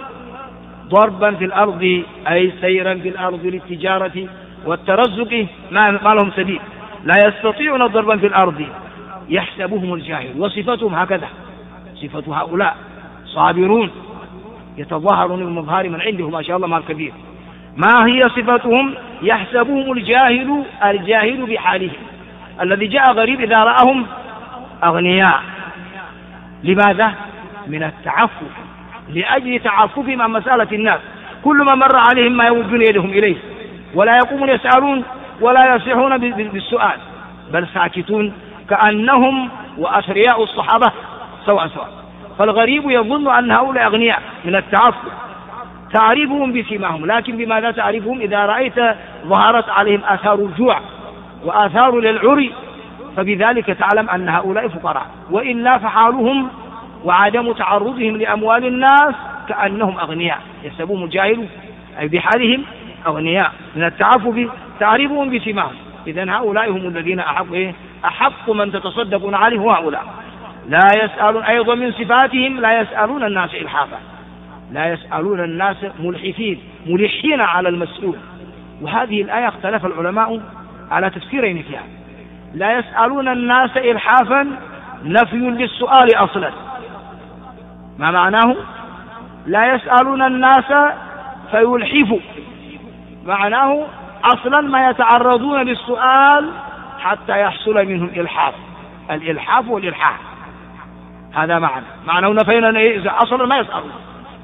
Speaker 1: ضربا في الأرض، أي سيرا في الأرض للتجارة والترزق، ما لهم سبيل، لا يستطيعون ضربا في الأرض يحسبهم الجاهل. وصفتهم هكذا، صفة هؤلاء صابرون يتظاهرون بالمظهر من عنده ما شاء الله مال كبير. ما هي صفتهم؟ يحسبهم الجاهل بحالهم. الذي جاء غريب إذا رأهم أغنياء، لماذا؟ من التعفف، لأجل تعففهم عن مسألة الناس. كل ما مر عليهم ما يمدون يدهم إليه، ولا يقومون يسألون ولا يصيحون بالسؤال، بل ساكتون كأنهم وأثرياء الصحابة سواء. فالغريب يظن أن هؤلاء أغنياء من التعفف، تعرفهم بسيماهم. لكن بماذا تعرفهم؟ إذا رأيت ظهرت عليهم آثار الجوع وآثار للعري، فبذلك تعلم أن هؤلاء فقراء. وإلا فحالهم وعدم تعرضهم لأموال الناس كأنهم أغنياء، يحسبهم الجاهل أي بحالهم أغنياء من التعفف، تعرفهم بسيماهم. إذن هؤلاء هم الذين أحق من تتصدقون عليه هؤلاء. لا يسألون، أيضا من صفاتهم لا يسألون الناس إلحافا، لا يسألون الناس ملحين على المسؤول. وهذه الآية اختلف العلماء على تفسيرين فيها. لا يسألون الناس إلحافا نفي للسؤال أصلا. ما معناه؟ لا يسألون الناس فيلحفوا، معناه أصلا ما يتعرضون للسؤال حتى يحصل منهم إلحاف، الإلحاف والإلحاح، هذا معناه نفينا إذا أصلا ما يسألون.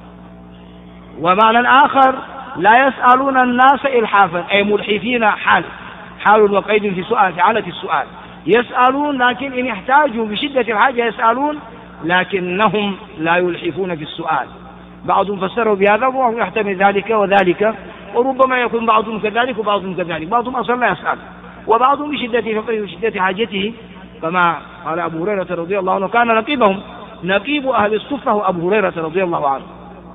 Speaker 1: ومعنى آخر لا يسألون الناس إلحافا أي ملحفين، حال وقيد في سؤال، في حالة السؤال يسألون، لكن إن يحتاجوا بشدة الحاجة يسألون، لكنهم لا يلحفون في السؤال. بعضهم فسروا بهذا وهو يحتمل ذلك وذلك، وربما يكون بعضهم كذلك وبعضهم كذلك، بعضهم أصلا لا يسأل، وبعضهم بشدة فقره وشدة حاجته، كما قال أبو هريرة رضي الله عنه كان نقيبهم، نقيب أهل الصفة هو أبو هريرة رضي الله عنه.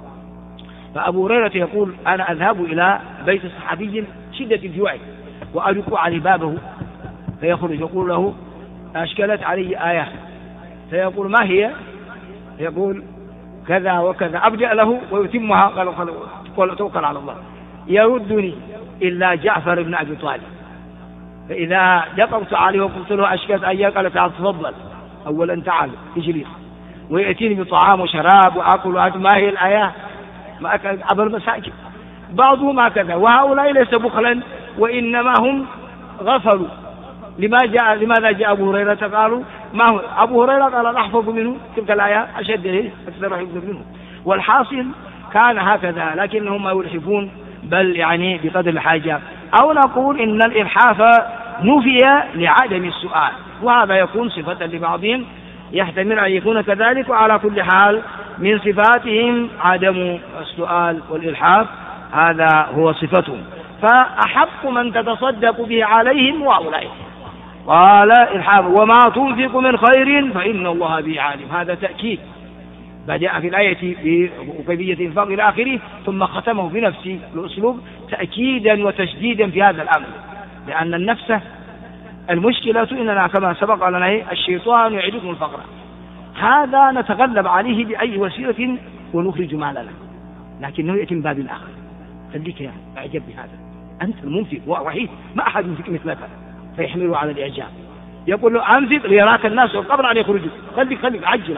Speaker 1: فأبو هريرة يقول أنا أذهب إلى بيت صحابي شدة الجوع وأدق على بابه، فيخرج يقول له أشكلت علي آية، فيقول ما هي؟ يقول كذا وكذا، أبدأ له ويتمها، قال توكل على الله. يردني إلا جعفر بن أبي طالب، فإذا دققت عليه وقلت له أشكلت آية قال تعال تفضل أولا تعال اجلس، ويأتيني بطعام وشراب وأكل ما هي الآية؟ ما أكل عبر المساجد. بعضهم هكذا، وهؤلاء ليس بخلا وإنما هم غفلوا. لماذا جاء أبو هريرة قالوا ما هو؟ أبو هريرة قال نحفظ منه تلك الآية أشد أكثر حفظ منه. والحاصل كان هكذا، لكنهم ما يلحفون بل يعني بقدر الحاجة. أو نقول إن الإلحاف نفي لعدم السؤال، وهذا يكون صفة لبعضهم، يحتمل أن يكون كذلك. وعلى كل حال من صفاتهم عدم السؤال والإلحاف، هذا هو صفتهم. فأحق من تتصدق به عليهم وأولئك. قال إلحاف وما تنفق من خير فإن الله به عليم، هذا تأكيد، بدأ في الآية بكيفية إنفاق إلى آخره، ثم ختمه بنفس الأسلوب تأكيدا وتشديدا في هذا الأمر، لأن النفس المشكلة إننا كما سبق لنا الشيطان يعدكم الفقر، هذا نتغلب عليه بأي وسيلة ونخرج مالنا، لكنه يأتي من باب الآخر. خليك يا أعجب بهذا، أنت المنفق وحيد، ما أحد ينفق مثلك، فيحمله على الإعجاب. يقول له أنفق ليراك الناس قبل أن يخرجوا، خليك عجل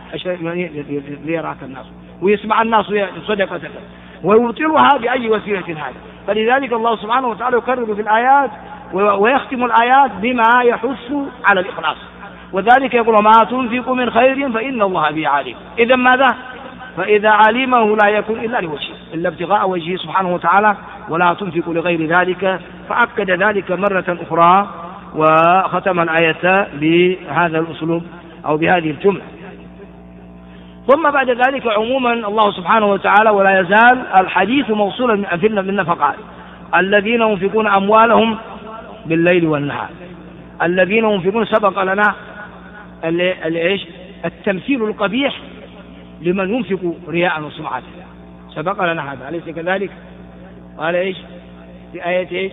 Speaker 1: ليراك الناس ويسمع الناس صدقتك، ويبطلها بأي وسيلة هذا. فلذلك الله سبحانه وتعالى يكرر في الآيات ويختم الآيات بما يحث على الإخلاص، وذلك يقول ما تنفق من خير فإن الله به عليم. إذا ماذا؟ فإذا علمه لا يكون إلا لوجهه، إلا ابتغاء وجهه سبحانه وتعالى، ولا تنفق لغير ذلك. فأكد ذلك مرة أخرى وختم الآية بهذا الأسلوب أو بهذه الجملة. ثم بعد ذلك عموما الله سبحانه وتعالى ولا يزال الحديث موصولا في النفقات، الذين ينفقون أموالهم بالليل والنهار. الذين ينفقون سبق لنا التمثيل القبيح لمن ينفق رياء وسمعة، سبق لنا هذا أليس كذلك؟ قال إيش في آية إيش؟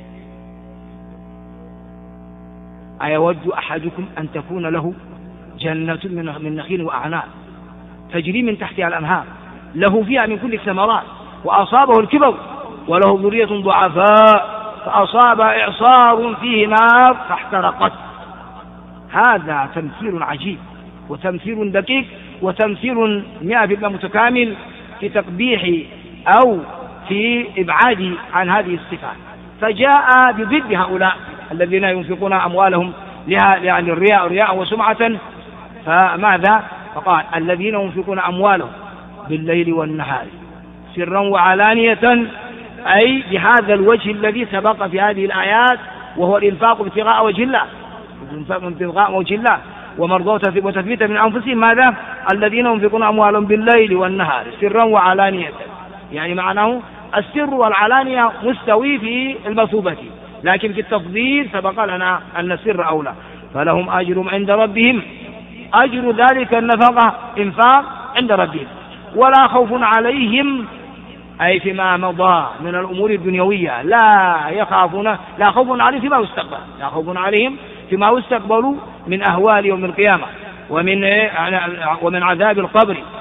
Speaker 1: أيود أحدكم أن تكون له جنة من نخيل وأعناب تجري من تحتها الأنهار له فيها من كل الثمرات وأصابه الكبر وله ذرية ضعفاء فأصاب إعصار فيه نار فاحترقت. هذا تمثيل عجيب وتمثيل دقيق وتمثيل 100% متكامل في تقبيح أو في إبعاد عن هذه الصفات. فجاء بضد هؤلاء الذين ينفقون أموالهم يعني رياء وسمعة، فماذا؟ فقال الذين ينفقون أموالهم بالليل والنهار سرا وعلانية، أي بهذا الوجه الذي سبق في هذه الآيات، وهو الإنفاق ابتغاء وجه الله، ابتغاء وجه الله ومرضاته وتثبيتا من أنفسهم. ماذا؟ الذين ينفقون أموالهم بالليل والنهار سرا وعلانية، يعني معناه السر والعلانية مستوي في المثوبة، لكن في التفضيل سبق لنا أن السر أولى. فلهم أجر عند ربهم، أجر ذلك النفقة إنفاق عند ربهم، ولا خوف عليهم أي فيما مضى من الأمور الدنيوية، لا خوف عليهم فيما يستقبل، لا خوف عليهم فيما يستقبل من أهوال يوم القيامة ومن عذاب القبر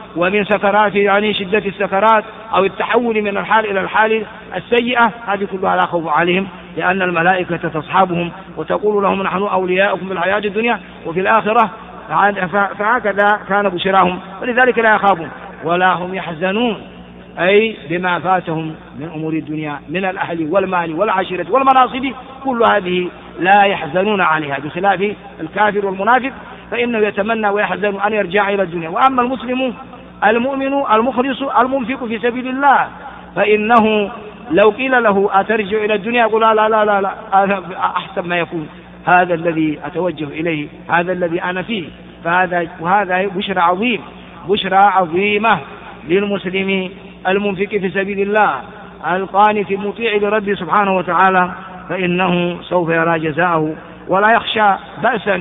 Speaker 1: ومن سكرات يعني شدة السكرات أو التحول من الحال إلى الحال السيئة، هذه كلها لا خوف عليهم، لأن الملائكة تصحبهم وتقول لهم نحن أولياؤكم في الحياة الدنيا وفي الآخرة، فهكذا كان بشراهم، ولذلك لا يخافون ولا هم يحزنون، أي بما فاتهم من أمور الدنيا من الأهل والمال والعشيرة والمناصب، كل هذه لا يحزنون عليها، بخلاف الكافر والمنافق فإنه يتمنى ويحزن أن يرجع إلى الدنيا. وأما المسلم المؤمن المخلص المنفق في سبيل الله فإنه لو قيل له أترجع إلى الدنيا يقول لا لا لا لا أحسن ما يكون، هذا الذي أتوجه إليه، هذا الذي أنا فيه. وهذا بشرى عظيم، بشرى عظيمة للمسلم المنفق في سبيل الله القانت المطيع لربه سبحانه وتعالى، فإنه سوف يرى جزاءه ولا يخشى بأسا.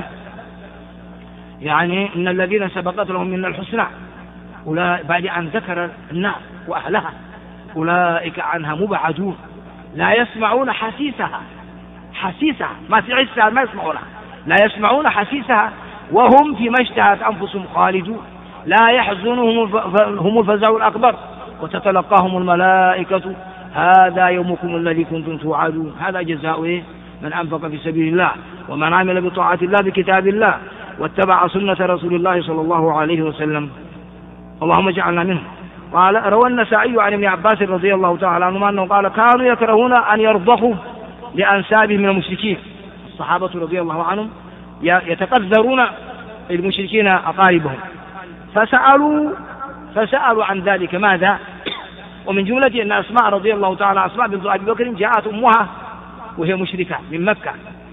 Speaker 1: يعني إن الذين سبقت لهم من الحسنى بعد أن ذكر النار وأهلها أولئك عنها مبعدون لا يسمعون حسيسها ما تعسها ما يسمعونها، لا يسمعون حسيسها وهم فيما اشتهت أنفسهم خالدون لا يحزنهم هم الفزع الأكبر وتتلقاهم الملائكة هذا يومكم الذي كنتم توعدون. هذا جزاء من أنفق في سبيل الله ومن عمل بطاعة الله بكتاب الله واتبع سنة رسول الله صلى الله عليه وسلم، اللهم اجعلنا منهم. قال روى النسائي عن ابن عباس رضي الله تعالى عنهما أنه قال كانوا يكرهون أن يرضخوا لأنسابهم من المشركين، الصحابة رضي الله عنهم يتقذرون المشركين أقاربهم، فسألوا عن ذلك ماذا، ومن جملة أن أسماء رضي الله تعالى أسماء بنت أبي بكر جاءت أمها وهي مشركة من مكة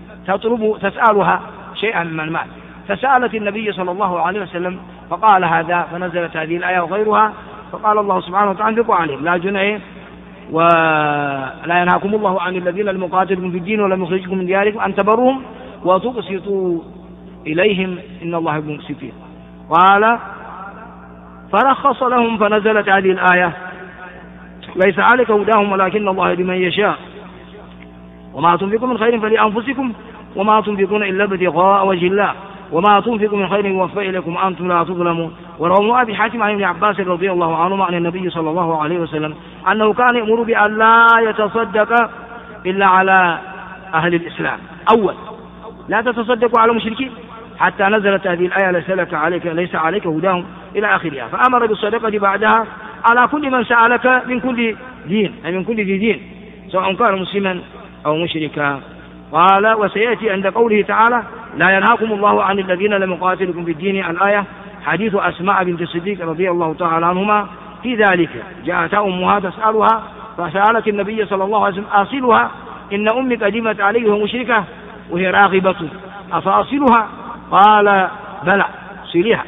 Speaker 1: تسألها شيئا من المال، فسألت النبي صلى الله عليه وسلم فقال هذا، فنزلت هذه الآية وغيرها، فقال الله سبحانه وتعالى انفقوا عليهم لا جناح ولا ينهاكم الله عن الذين لم يقاتلكم في الدين ولم يخرجكم من دياركم أن تبروهم وتقسطوا إليهم إن الله يحب المقسطين. قال فرخص لهم فنزلت هذه الآية ليس عليك هداهم ولكن الله يهدي من يشاء وما تنفقوا من خير فلأنفسكم وما تنفقون إلا ابتغاء وجه الله وما تنفقوا من خير يوفى إليكم أنتم لا تظلمون. وروى أبي حاتم عن ابن عباس رضي الله عنهما عن النبي صلى الله عليه وسلم أنه كان يأمر بأن لا يتصدق إلا على أهل الإسلام، أول لا تتصدقوا على المشركين حتى نزلت هذه الآية ليس عليك هداهم إلى آخرها، فأمر بالصدقة بعدها على كل من سألك من كل دين، أي من كل ذي دين سواء كان مسلما أو مشركا. قال وسيأتي عند قوله تعالى لا ينهاكم الله عن الذين لم يقاتلكم في الدين الآية حديث أسماء بنت الصديق رضي الله تعالى عنهما في ذلك، جاءت أمها تسألها فسألت النبي صلى الله عليه وسلم أصلها إن أمي قدمت عليه وهي مشركة وهي راغبة أفأصلها؟ قال بلى صليها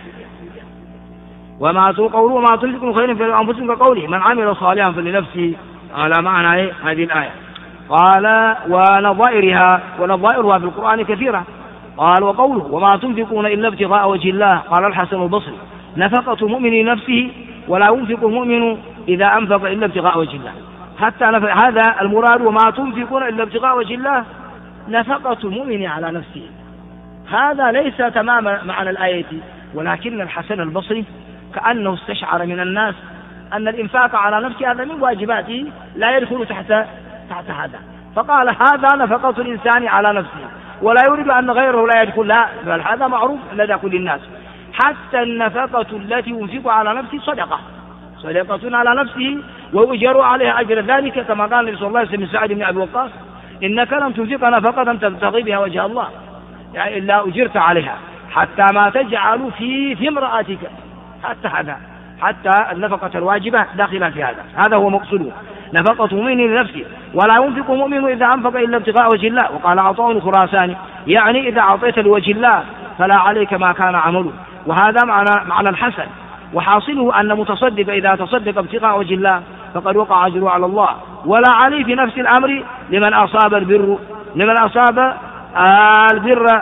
Speaker 1: وما تنفقوا خير فلأنفسكم كقوله من عمل صالحا فلنفسه على معنى هذه الآية. قال ونظائرها في القرآن كثيرة. قال وقوله وما تنفقون إلا ابتغاء وجه الله، قال الحسن البصري نفقة المؤمن نفسه ولا ينفق المؤمن إذا أنفق إلا ابتغاء وجه الله، حتى هذا المراد وما تنفقون إلا ابتغاء وجه الله نفقة المؤمن على نفسه، هذا ليس تمام معنى الآية، ولكن الحسن البصري كأنه استشعر من الناس أن الإنفاق على نفسه هذا من واجباته لا يدخل تحت هذا، فقال هذا نفقة الإنسان على نفسه ولا يريد أن غيره لا يدخل، لا بل هذا معروف لدى كل الناس، حتى النفقة التي ينفق على نفسه صدقة على نفسه ويجر عليها أجر ذلك، كما قال النبي صلى الله عليه وسلم سعد بن أبي وقاص إنك لم تنفق نفقة تبتغي بها وجه الله يعني إلا أجرت عليها حتى ما تجعل في امرأتك، حتى النفقة الواجبة داخلة في هذا هو مقصوده، نفقة مؤمن لنفسه ولا ينفق مؤمن إذا أنفق إلا ابتغاء وجه الله. وقال عطاء الخراساني يعني إذا أعطيت لوجه الله فلا عليك ما كان عمله، وهذا معنى الحسن، وحاصله أن متصدق إذا تصدق ابتغاء وجه الله فقد وقع أجره على الله ولا عليه في نفس الأمر لمن أصاب البر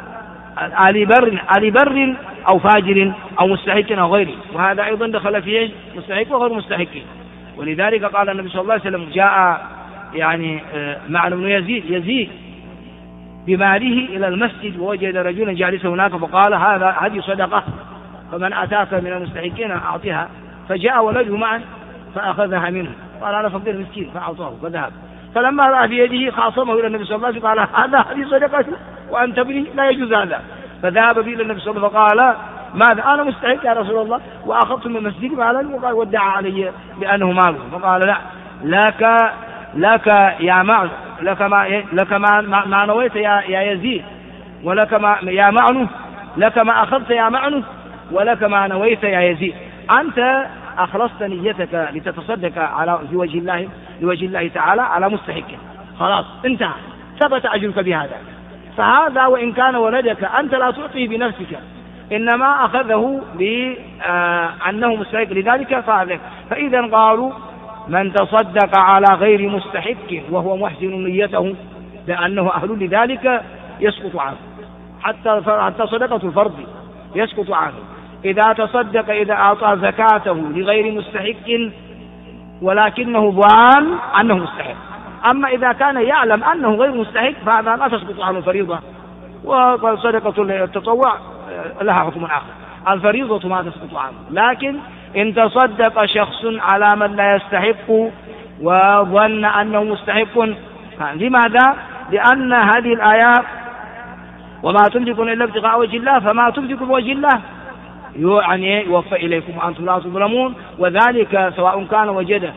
Speaker 1: على بر أو فاجر أو مستحق أو غيره، وهذا أيضا دخل فيه مستحق وغير مستحق. ولذلك قال النبي صلى الله عليه وسلم جاء معنى بن يزيد بماله إلى المسجد ووجد رجلا جالسا هناك فقال هذه صدقة فمن أتاك من المستحقين أعطها، فجاء ولده معا فأخذها منه، قال أنا فقير مسكين فأعطاه فذهب، فلما رأى في يده خاصمه إلى النبي صلى الله عليه وسلم قال هذه صدقتي وأنت ابني لا يجوز هذا، فذهب به إلى النبي صلى الله عليه وسلم فقال ماذا؟ أنا مستحق يا رسول الله وأخذت من مسجدي مالا، وقال ودع علي بأنه ماله، فقال لا لك يا معن، لك ما نويت يا يزيد، ولك ما يا معن، لك ما أخذت يا معن، ولك ما نويت يا يزيد. أنت أخلصت نيتك لتتصدق على لوجه الله تعالى على مستحق، خلاص انتهى، ثبت أجرك بهذا. فهذا وإن كان ولدك أنت لا تعطيه بنفسك، إنما أخذه بأنه مستحق لذلك فهذا. فإذا قالوا من تصدق على غير مستحق وهو محسن نيته لأنه أهل لذلك يسقط عنه، حتى صدقة الفرض يسقط عنه. إذا تصدق إذا أعطى زكاته لغير مستحق ولكنه ظان أنه مستحق، أما إذا كان يعلم أنه غير مستحق فهذا لا تسقط عنه الفريضة، وصدقة التطوع لها حكم آخر، الفريضة ما تسقط عنه. لكن إن تصدق شخص على من لا يستحق وظن أنه مستحق، لماذا؟ لأن هذه الآيات وما تنفقون إلا ابتغاء وجه الله، فما تنفقوا بوجه الله يعني يوفى إليكم وأنتم لا تظلمون، وذلك سواء كان وجد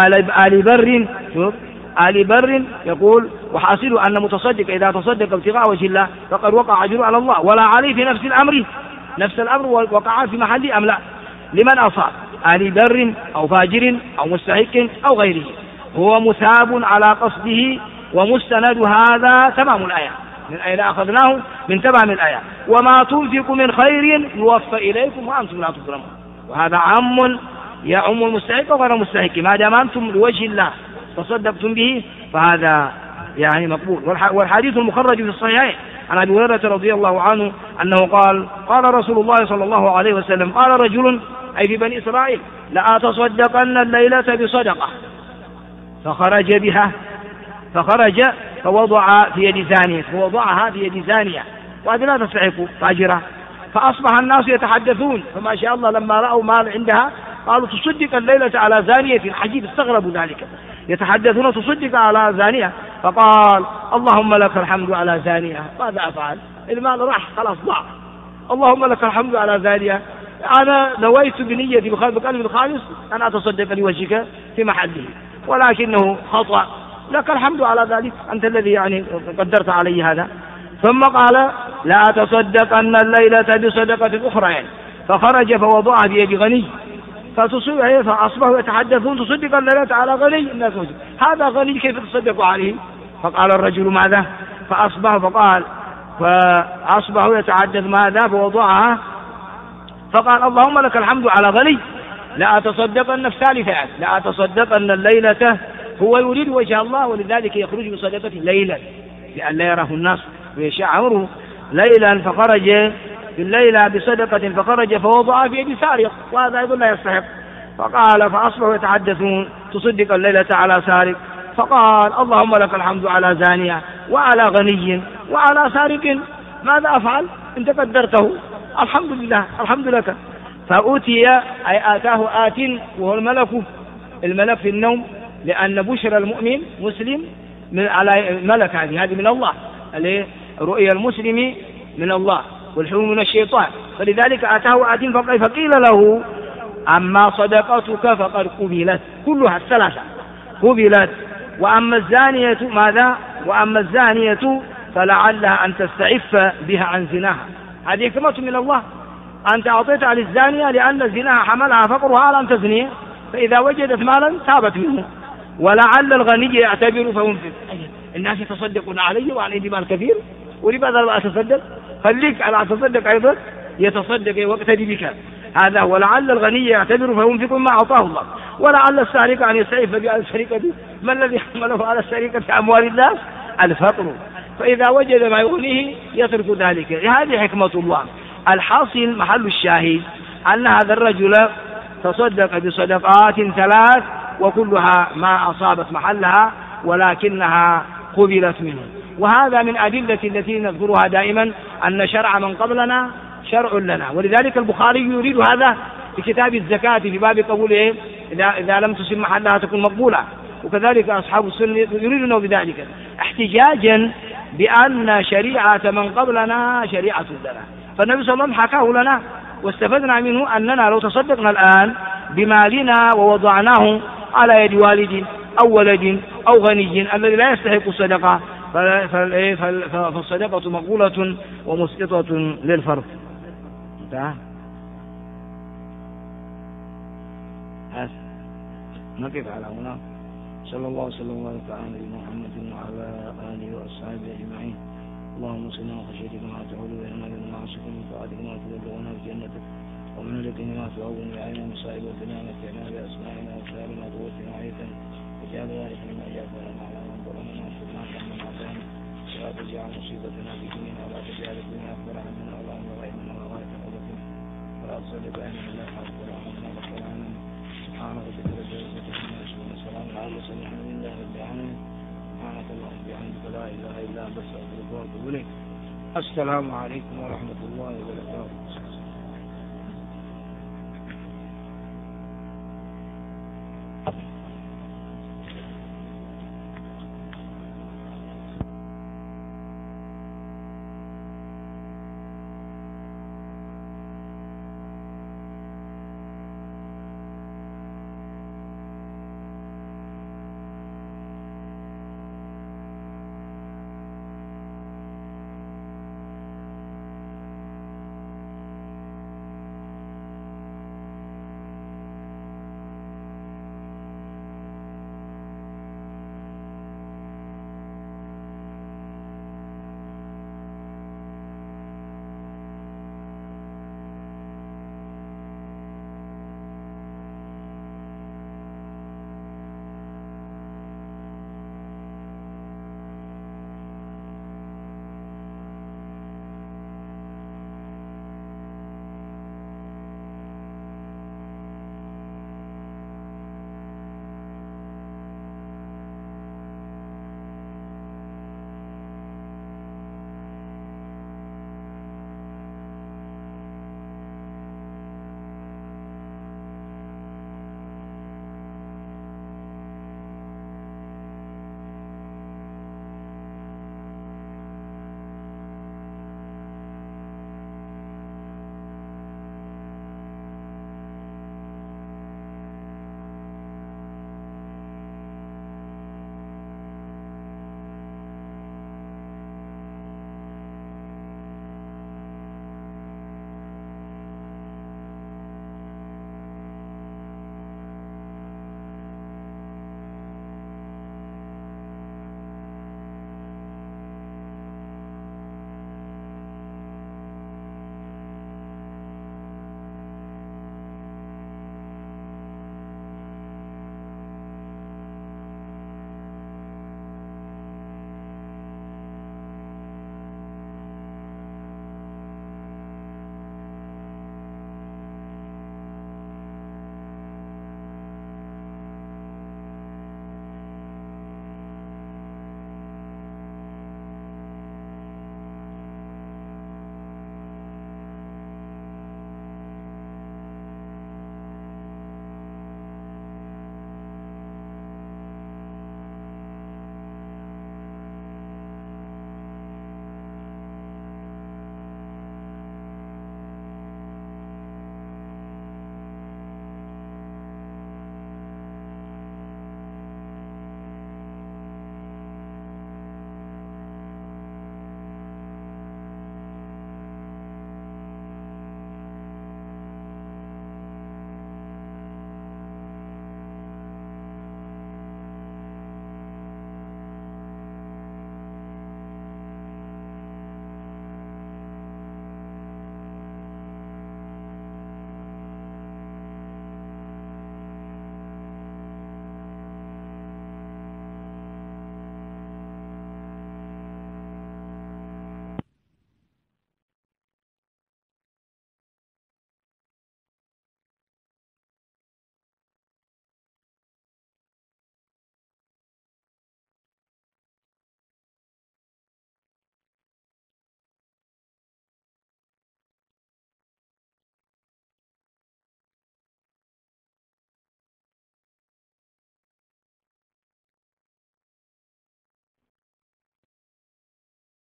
Speaker 1: آل بر يقول وحاصل أن متصدق إذا تصدق ابتغاء وجه الله فقد وقع أجره على الله ولا عليه في نفس الأمر وقع في محله أم لا، لمن أصاب آل بر أو فاجر أو مستحق أو غيره هو مثاب على قصده، ومستند هذا تمام الآية، من أين أخذناه؟ من تمام الآية، وما تنفق من خير يوفى إليكم وأنتم لا تظلمون. وهذا عام يعم المستحق وغير المستحق، ما دام أنتم لوجه الله تصدقتم به فهذا يعني مقبول. والحديث المخرج في الصحيحين عن أبي هريرة رضي الله عنه أنه قال رسول الله صلى الله عليه وسلم قال رجل أي في بني إسرائيل لأتصدقن الليلة بصدقة، فخرج فوضعها في يد زانية وهذه لا تستحق فاجرة، فأصبح الناس يتحدثون، فما شاء الله لما رأوا مال عندها قالوا تصدق الليلة على زانية، عجيب استغربوا ذلك، يتحدثون تصدق على زانية، فقال اللهم لك الحمد على زانية، ماذا أفعل؟ المال راح خلاص ضاع، اللهم لك الحمد على زانية، أنا نويت بنيتي بقلب الخالص أن أتصدق لوجهك في محله، ولكنه خطأ، لك الحمد على ذلك، أنت الذي يعني قدرت علي هذا. ثم قال لا أتصدقن الليلة بصدقة أخرى يعني، فخرج فوضعها بيد غني، فأصبحوا يتحدثون تصدق الليلة على غني، الناس هذا غني كيف تصدق عليه؟ فقال الرجل ماذا؟ فأصبحوا يتحدث ماذا؟ فوضعها فقال اللهم لك الحمد على غني، لا أتصدقن الثالثة يعني لا أتصدقن الليلة، هو يريد وجه الله ولذلك يخرج بصدقة ليلا لأن لا يراه الناس ويشعره ليلا، فخرج في الليلة بصدقة فخرج فوضع في يد سارق، وهذا أيضا لا يستحق. فقال فأصبحوا يتحدثون تصدق الليلة على سارق، فقال اللهم لك الحمد على زانية وعلى غني وعلى سارق، ماذا أفعل؟ أنت قدرته، الحمد لله الحمد لك. فأتي أي آتاه آت وهو الملك في النوم، لأن بشر المؤمن مسلم من على الملك، هذه من الله، رؤيا المسلم من الله والحلم من الشيطان، فلذلك آتاه آت فقيل له أما صدقتك فقد قبلت كلها الثلاثة قبلت، وأما الزانية ماذا؟ وأما الزانية فلعلها أن تستعف بها عن زناها، هذه حكمة من الله، أنت أعطيتها للزانية لأن زناها حملها فقرها لن تزني، فإذا وجدت مالا تابت منه. ولعل الغني يعتبر فينفق، الناس يتصدقون علي وعلى عندي مال كثير ولماذا لا أتصدق؟ خليك على أتصدق أيضا يتصدق ويقتدي بك، هذا. ولعل الغني يعتبر فينفق ما أعطاه الله، ولعل السارق أن يستعف بالسرقة، ما الذي حمله على السرقة أموال الناس؟ الفقر، فإذا وجد ما يغنيه يترك ذلك، هذه حكمة الله. الحاصل محل الشاهد أن هذا الرجل تصدق بصدقات ثلاث وكلها ما أصابت محلها ولكنها قبلت منه. وهذا من أدلة التي نذكرها دائما أن شرع من قبلنا شرع لنا. ولذلك البخاري يريد هذا في كتاب الزكاة في باب قوله إذا لم تصب محلها تكون مقبولة، وكذلك أصحاب السنة يريدون بذلك احتجاجا بأن شريعة من قبلنا شريعة لنا. فالنبي صلى الله عليه وسلم حكاه لنا واستفدنا منه أننا لو تصدقنا الآن بمالنا ووضعناه على يد والد أو ولد أو غني الذي لا يستحق الصدقة فالصدقة مقبولة ومسقطة للفرد. نقف على هنا. صلى الله وسلم وبارك على نبينا محمد وعلى آله وأصحابه أجمعين. اللهم صلنا وخشيتك ما تحول بيننا وبين معاصيك من طاعتك ما تبلغنا بجنتك ومن اليقين ما تهون علينا مصائب الدنيا متعنا بأسماعنا وأبصارنا وقوتنا وحيدا واجعل ذلك مما جعلنا على من ظلمنا وانصرنا على من عادانا ولا تجعل مصيبتنا في ديننا ولا تجعل الدنيا أكبر همنا ولا مبلغ علمنا ولا غاية حوزتنا ولا تسلط علينا لا حول ولا قوة إلا بالله. سبحان ربك رب العزة عما يصفون وسلام على المرسلين الحمد لله رب العالمين. سبحانك اللهم وبحمدك لا إله إلا أنت أستغفرك وأتوب إليك. السلام عليكم ورحمة الله وبركاته.